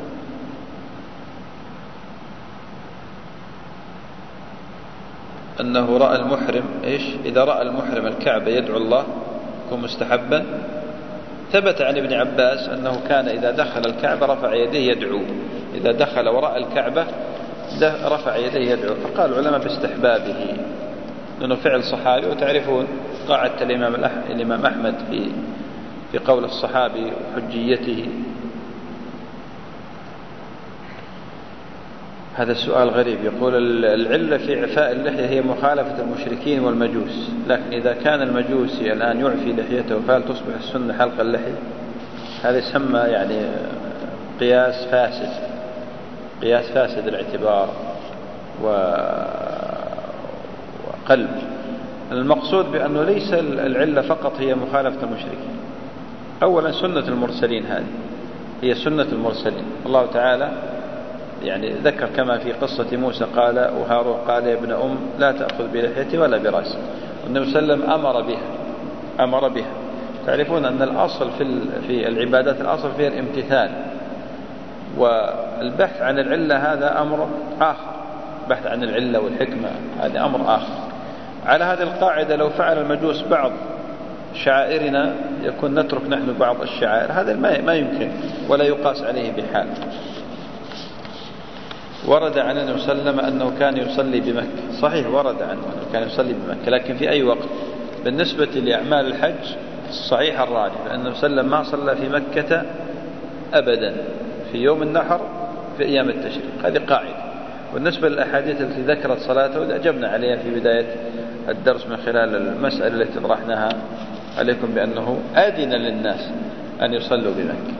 أنه رأى المحرم إيش إذا رأى المحرم الكعبة يدعو الله يكون مستحبا؟ ثبت عن ابن عباس أنه كان إذا دخل الكعبة رفع يديه يدعو، إذا دخل ورأى الكعبة رفع يديه يدعو، فقال العلماء باستحبابه لأنه فعل صحابي، وتعرفون قاعدة الإمام الإمام أحمد في في قول الصحابي وحجيته. هذا السؤال غريب، يقول العلة في إعفاء اللحية هي مخالفة المشركين والمجوس، لكن إذا كان المجوسي الآن يعفي لحيته فهل تصبح السنة حلق اللحية؟ هذا يسمى يعني قياس فاسد قياس فاسد الاعتبار وقلب. المقصود بأنه ليس العلة فقط هي مخالفة المشركين، أولا سنة المرسلين، هذه هي سنة المرسلين. الله تعالى يعني ذكر كما في قصة موسى قال وهارون قال يا ابن أم لا تأخذ بلحيتي ولا برأسي، والنبي صلى الله عليه وسلم أمر بها أمر بها تعرفون أن الأصل في في العبادات الأصل فيها الامتثال، والبحث عن العلة هذا أمر آخر. بحث عن العلة والحكمة، هذا أمر آخر. على هذه القاعدة لو فعل المجوس بعض شعائرنا يكون نترك نحن بعض الشعائر، هذا ما يمكن ولا يقاس عليه بحال. ورد عن النبي صلى الله عليه وسلم أنه كان يصلي بمكة، صحيح ورد عنه أنه كان يصلي بمكة، لكن في أي وقت؟ بالنسبة لأعمال الحج الصحيح الراجح أن النبي صلى الله عليه وسلم ما صلى في مكة أبدا في يوم النحر في أيام التشريق، هذه قاعدة. والنسبة للأحاديث التي ذكرت صلاته أجبنا عليها في بداية الدرس من خلال المسألة التي طرحناها عليكم بأنه أذن للناس أن يصلوا بمكة.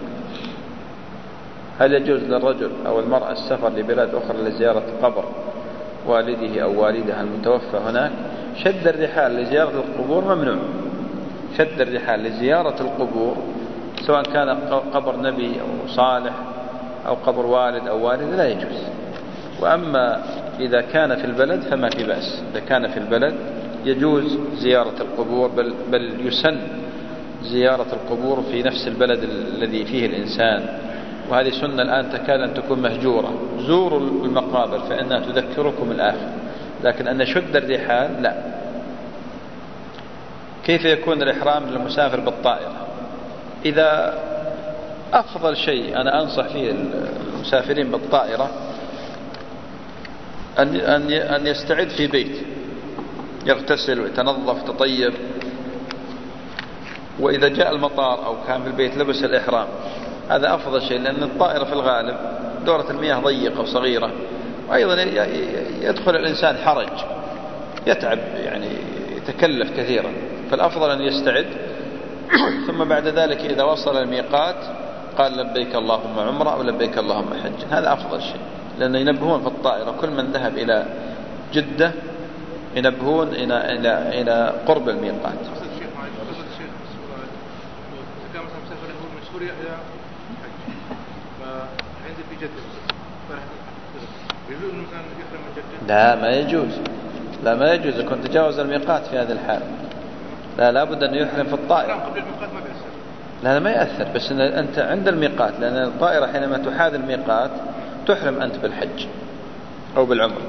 هل يجوز للرجل أو المرأة السفر لبلاد أخرى لزيارة قبر والده أو والدها المتوفى هناك؟ شد الرحال لزيارة القبور ممنوع. شد الرحال لزيارة القبور سواء كان قبر نبي أو صالح أو قبر والد أو والد لا يجوز. وأما إذا كان في البلد فما في بأس، إذا كان في البلد يجوز زيارة القبور، بل, بل يسن زيارة القبور في نفس البلد الذي فيه الإنسان، وهذه سنة الآن تكاد أن تكون مهجورة. زوروا المقابر فإنها تذكركم الآخر، لكن أن نشد الرحال لا. كيف يكون الإحرام للمسافر بالطائرة؟ إذا أفضل شيء أنا أنصح فيه المسافرين بالطائرة أن أن يستعد في بيت، يغتسل ويتنظف تطيب، وإذا جاء المطار أو كان في البيت لبس الإحرام، هذا أفضل شيء، لأن الطائرة في الغالب دورة المياه ضيقة وصغيرة، وأيضا يدخل الإنسان حرج، يتعب يعني يتكلف كثيرا، فالأفضل أن يستعد. ثم بعد ذلك إذا وصل الميقات قال لبيك اللهم عمرة أو لبيك اللهم حج، هذا أفضل شيء، لأن ينبهون في الطائرة كل من ذهب إلى جدة ينبهون إلى إلى إلى قرب الميقات. لا ما يجوز، لا ما يجوز يكون تجاوز الميقات في هذه الحال، لا لابد أن يحرم في الطائرة. لا ما يأثر، بس إن أنت عند الميقات، لأن الطائرة حينما تحاذي الميقات تحرم أنت بالحج أو بالعمر.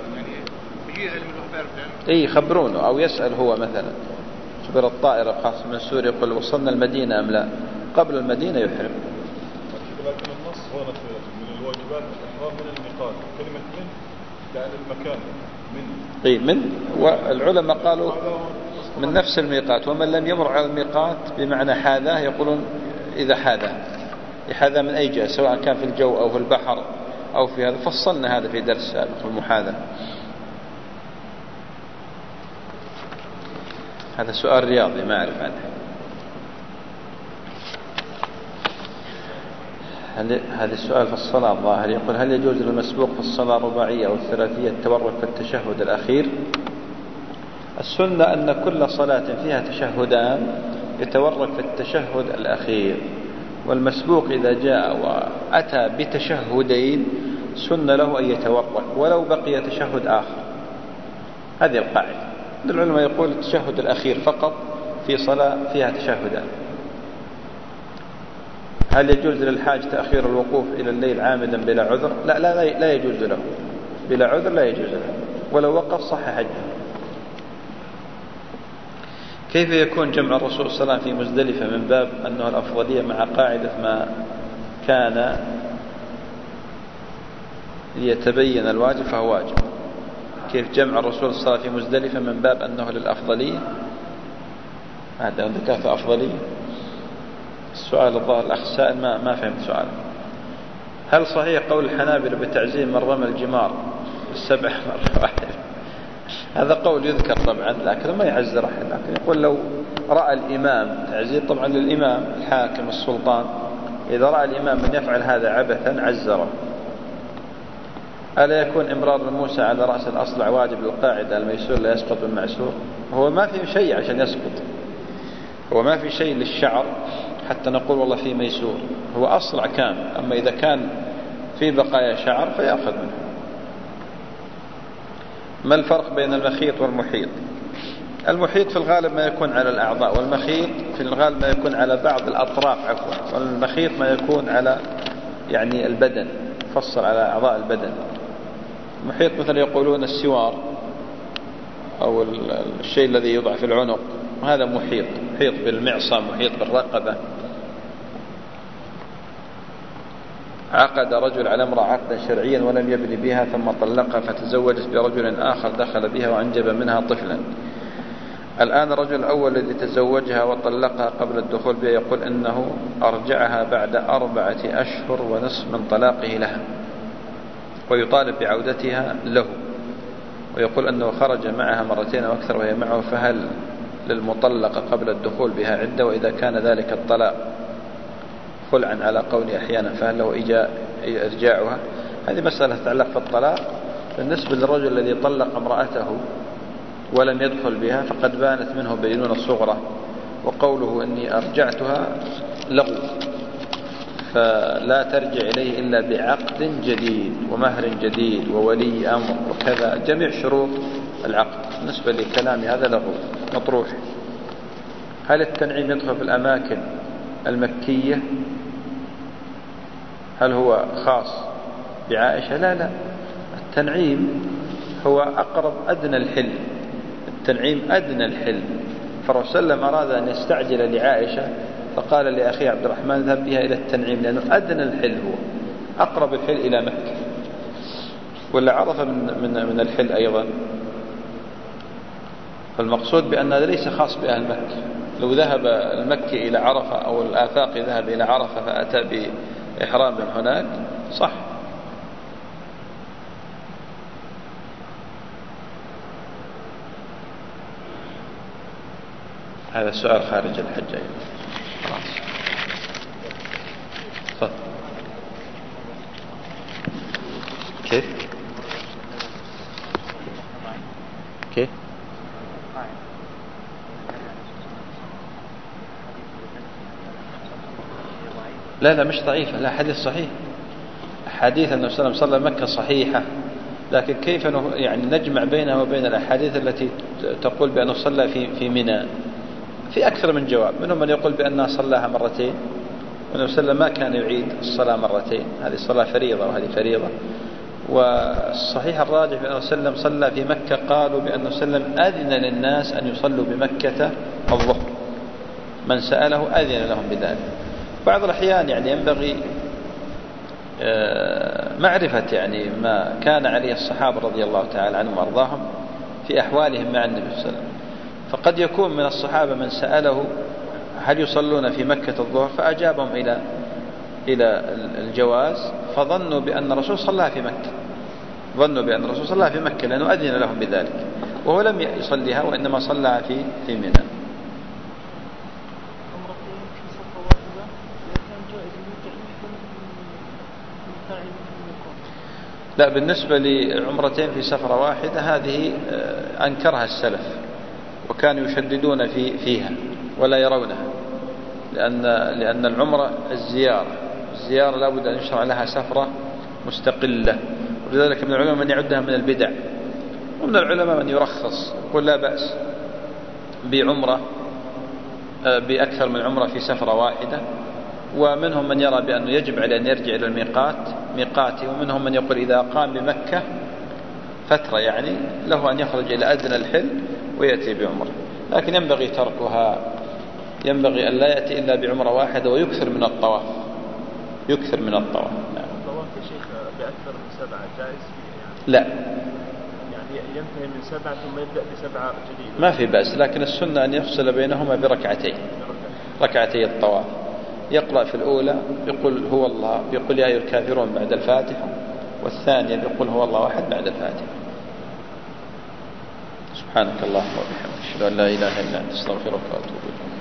إيه يخبرونه أو يسأل هو مثلا خبر الطائرة خاصة من سوريا يقول وصلنا المدينة أم لا، قبل المدينة يحرم. لكن النص هنا من الواجبات الإحرام من الميقات، كلمة من يعني المكان من. إيه من، والعلماء قالوا من نفس الميقات، ومن لم يمر على الميقات بمعنى حاذاه يقولون إذا حاذاه يحاذى من أي جهة، سواء كان في الجو أو في البحر أو في هذا، فصلنا هذا في درس سابق في المحاذاة. هذا سؤال رياضي ما أعرف عنه. هذا السؤال في الصلاة الظاهر يقول هل يجوز للمسبوق في الصلاة الرباعية أو الثلاثية التورك في التشهد الأخير؟ السنة أن كل صلاة فيها تشهدان يتورك في التشهد الأخير، والمسبوق إذا جاء وأتى بتشهدين سن له أن يتورك ولو بقي تشهد آخر. هذه القاعدة. العلماء يقول التشهد الأخير فقط في صلاة فيها تشهدان. هل يجوز للحاج تأخير الوقوف إلى الليل عامدا بلا عذر؟ لا لا لا يجوز له، بلا عذر لا يجوز له، ولو وقف صح حجه. كيف يكون جمع الرسول صلى الله عليه وسلم في مزدلفة من باب أنه الأفضلية مع قاعدة ما كان ليتبين الواجب فهو واجب؟ كيف جمع الرسول صلى الله عليه وسلم في مزدلفة من باب أنه للأفضلية؟ هذا عندك في أفضلية. السؤال الظاهر الأخ سائل ما ما فهمت سؤاله. هل صحيح قول الحنابلة بتعزيم من رمى الجمار السبع مرات؟ هذا قول يذكر طبعا لكن ما يعزر أحد، لكن يقول لو رأى الإمام تعزير طبعا للإمام الحاكم السلطان، إذا رأى الإمام من يفعل هذا عبثا عزره. ألا يكون إمرار موسى على رأس الأصلع واجب للقاعدة الميسور لا يسقط بالمعسور؟ هو ما في شيء عشان يسقط، هو ما في شيء للشعر حتى نقول والله في ميسور، هو أصلع كان، أما إذا كان في بقايا شعر فيأخذ منه. ما الفرق بين المخيط والمحيط؟ المحيط في الغالب ما يكون على الأعضاء، والمخيط في الغالب ما يكون على بعض الأطراف عفوا، والمخيط ما يكون على يعني البدن، فصل على أعضاء البدن. محيط مثلا يقولون السوار أو الشيء الذي يوضع في العنق، هذا محيط، محيط بالمعصم، محيط بالرقبة. عقد رجل على امرأة عقدا شرعيا ولم يبني بها ثم طلقها فتزوجت برجل آخر دخل بها وأنجب منها طفلا. الآن الرجل الأول الذي تزوجها وطلقها قبل الدخول بها يقول إنه أرجعها بعد أربعة أشهر ونصف من طلاقه لها، ويطالب بعودتها له، ويقول أنه خرج معها مرتين أو أكثر وهي معه، فهل للمطلقة قبل الدخول بها عدة؟ وإذا كان ذلك الطلاق خلعا على قول أحيانا فهل له إرجاعها؟ هذه مسألة تتعلق في الطلاق. بالنسبة للرجل الذي طلق امرأته ولم يدخل بها فقد بانت منه بينونة صغرى، وقوله إني أرجعتها لغو، فلا ترجع إليه إلا بعقد جديد ومهر جديد وولي أمر وكذا، جميع شروط العقد. بالنسبة لكلام هذا لغو مطروح. هل التنعيم يدخل في الأماكن المكية؟ هل هو خاص بعائشة؟ لا لا، التنعيم هو أقرب أدنى الحل، التنعيم أدنى الحل. فالرسول صلى الله عليه وسلم أراد أن يستعجل لعائشة فقال لأخي عبد الرحمن ذهب بها إلى التنعيم، لأنه أدنى الحل، هو أقرب الحل إلى مكة. ولا عرف من, من, من الحل أيضا. فالمقصود بأن هذا ليس خاص بأهل مكة. لو ذهب المكي إلى عرفة أو الآفاق ذهب إلى عرفة فأتى بإحرام من هناك صح. هذا السؤال خارج الحج أيضا. خلاص. كيف كيف لا لا مش ضعيفة، لا حديث صحيح. حديث النبي صلى الله عليه وسلم مكة صحيحة، لكن كيف يعني نجمع بينها وبين الأحاديث التي تقول بأنه صلى في في منى؟ في أكثر من جواب، منهم من يقول بأنها صلاها مرتين، والنبي صلى الله عليه وسلم ما كان يعيد الصلاة مرتين، هذه الصلاة فريضة وهذه فريضة. والصحيح الراجح بأنه صلى الله عليه وسلم صلى في مكة، قالوا بأنه صلى الله عليه وسلم أذن للناس أن يصلوا بمكة الظهر، من سأله أذن لهم بذلك. بعض الأحيان يعني ينبغي معرفة يعني ما كان عليه الصحابة رضي الله تعالى عنهم وأرضاهم في أحوالهم مع النبي صلى الله عليه وسلم. فقد يكون من الصحابة من سأله هل يصلون في مكة الظهر فأجابهم إلى إلى الجواز، فظنوا بأن الرسول صلى في مكة، ظنوا بأن الرسول صلى في مكة لأنه أذن لهم بذلك، وهو لم يصليها وإنما صلى في في منى. لا، بالنسبة لعمرتين في سفرة واحدة هذه أنكرها السلف، وكانوا يشددون في فيها ولا يرونها، لأن لأن العمرة الزيارة، الزيارة لا بد أن يشرع لها سفرة مستقلة، ولذلك من العلماء من يعدها من البدع، ومن العلماء من يرخص يقول لا بأس بعمرة بأكثر من عمرة في سفرة واحدة، ومنهم من يرى بأنه يجب عليه أن يرجع إلى الميقات ميقاته، ومنهم من يقول إذا قام بمكة فترة يعني له أن يخرج إلى أدنى الحل ويأتي بعمرة، لكن ينبغي تركها، ينبغي أن لا يأتي إلا بعمرة واحدة ويكثر من الطواف، يكثر من الطواف. نعم. الطواف يا شيخ بأكثر من سبعة جائز يعني؟ لا، يعني ينتهي من سبعة ثم يبدأ بسبعة جديدة. ما في بأس، لكن السنة أن يفصل بينهما بركعتين، ركعتي الطواف، يقرأ في الأولى يقول هو الله، يقول يا أيها الكافرون بعد الفاتحة، والثانية يقول هو الله أحد بعد الفاتحة. سبحانك اللهم وبحمدك، أشهد أن لا إله إلا أنت، أستغفرك وأتوب إليك.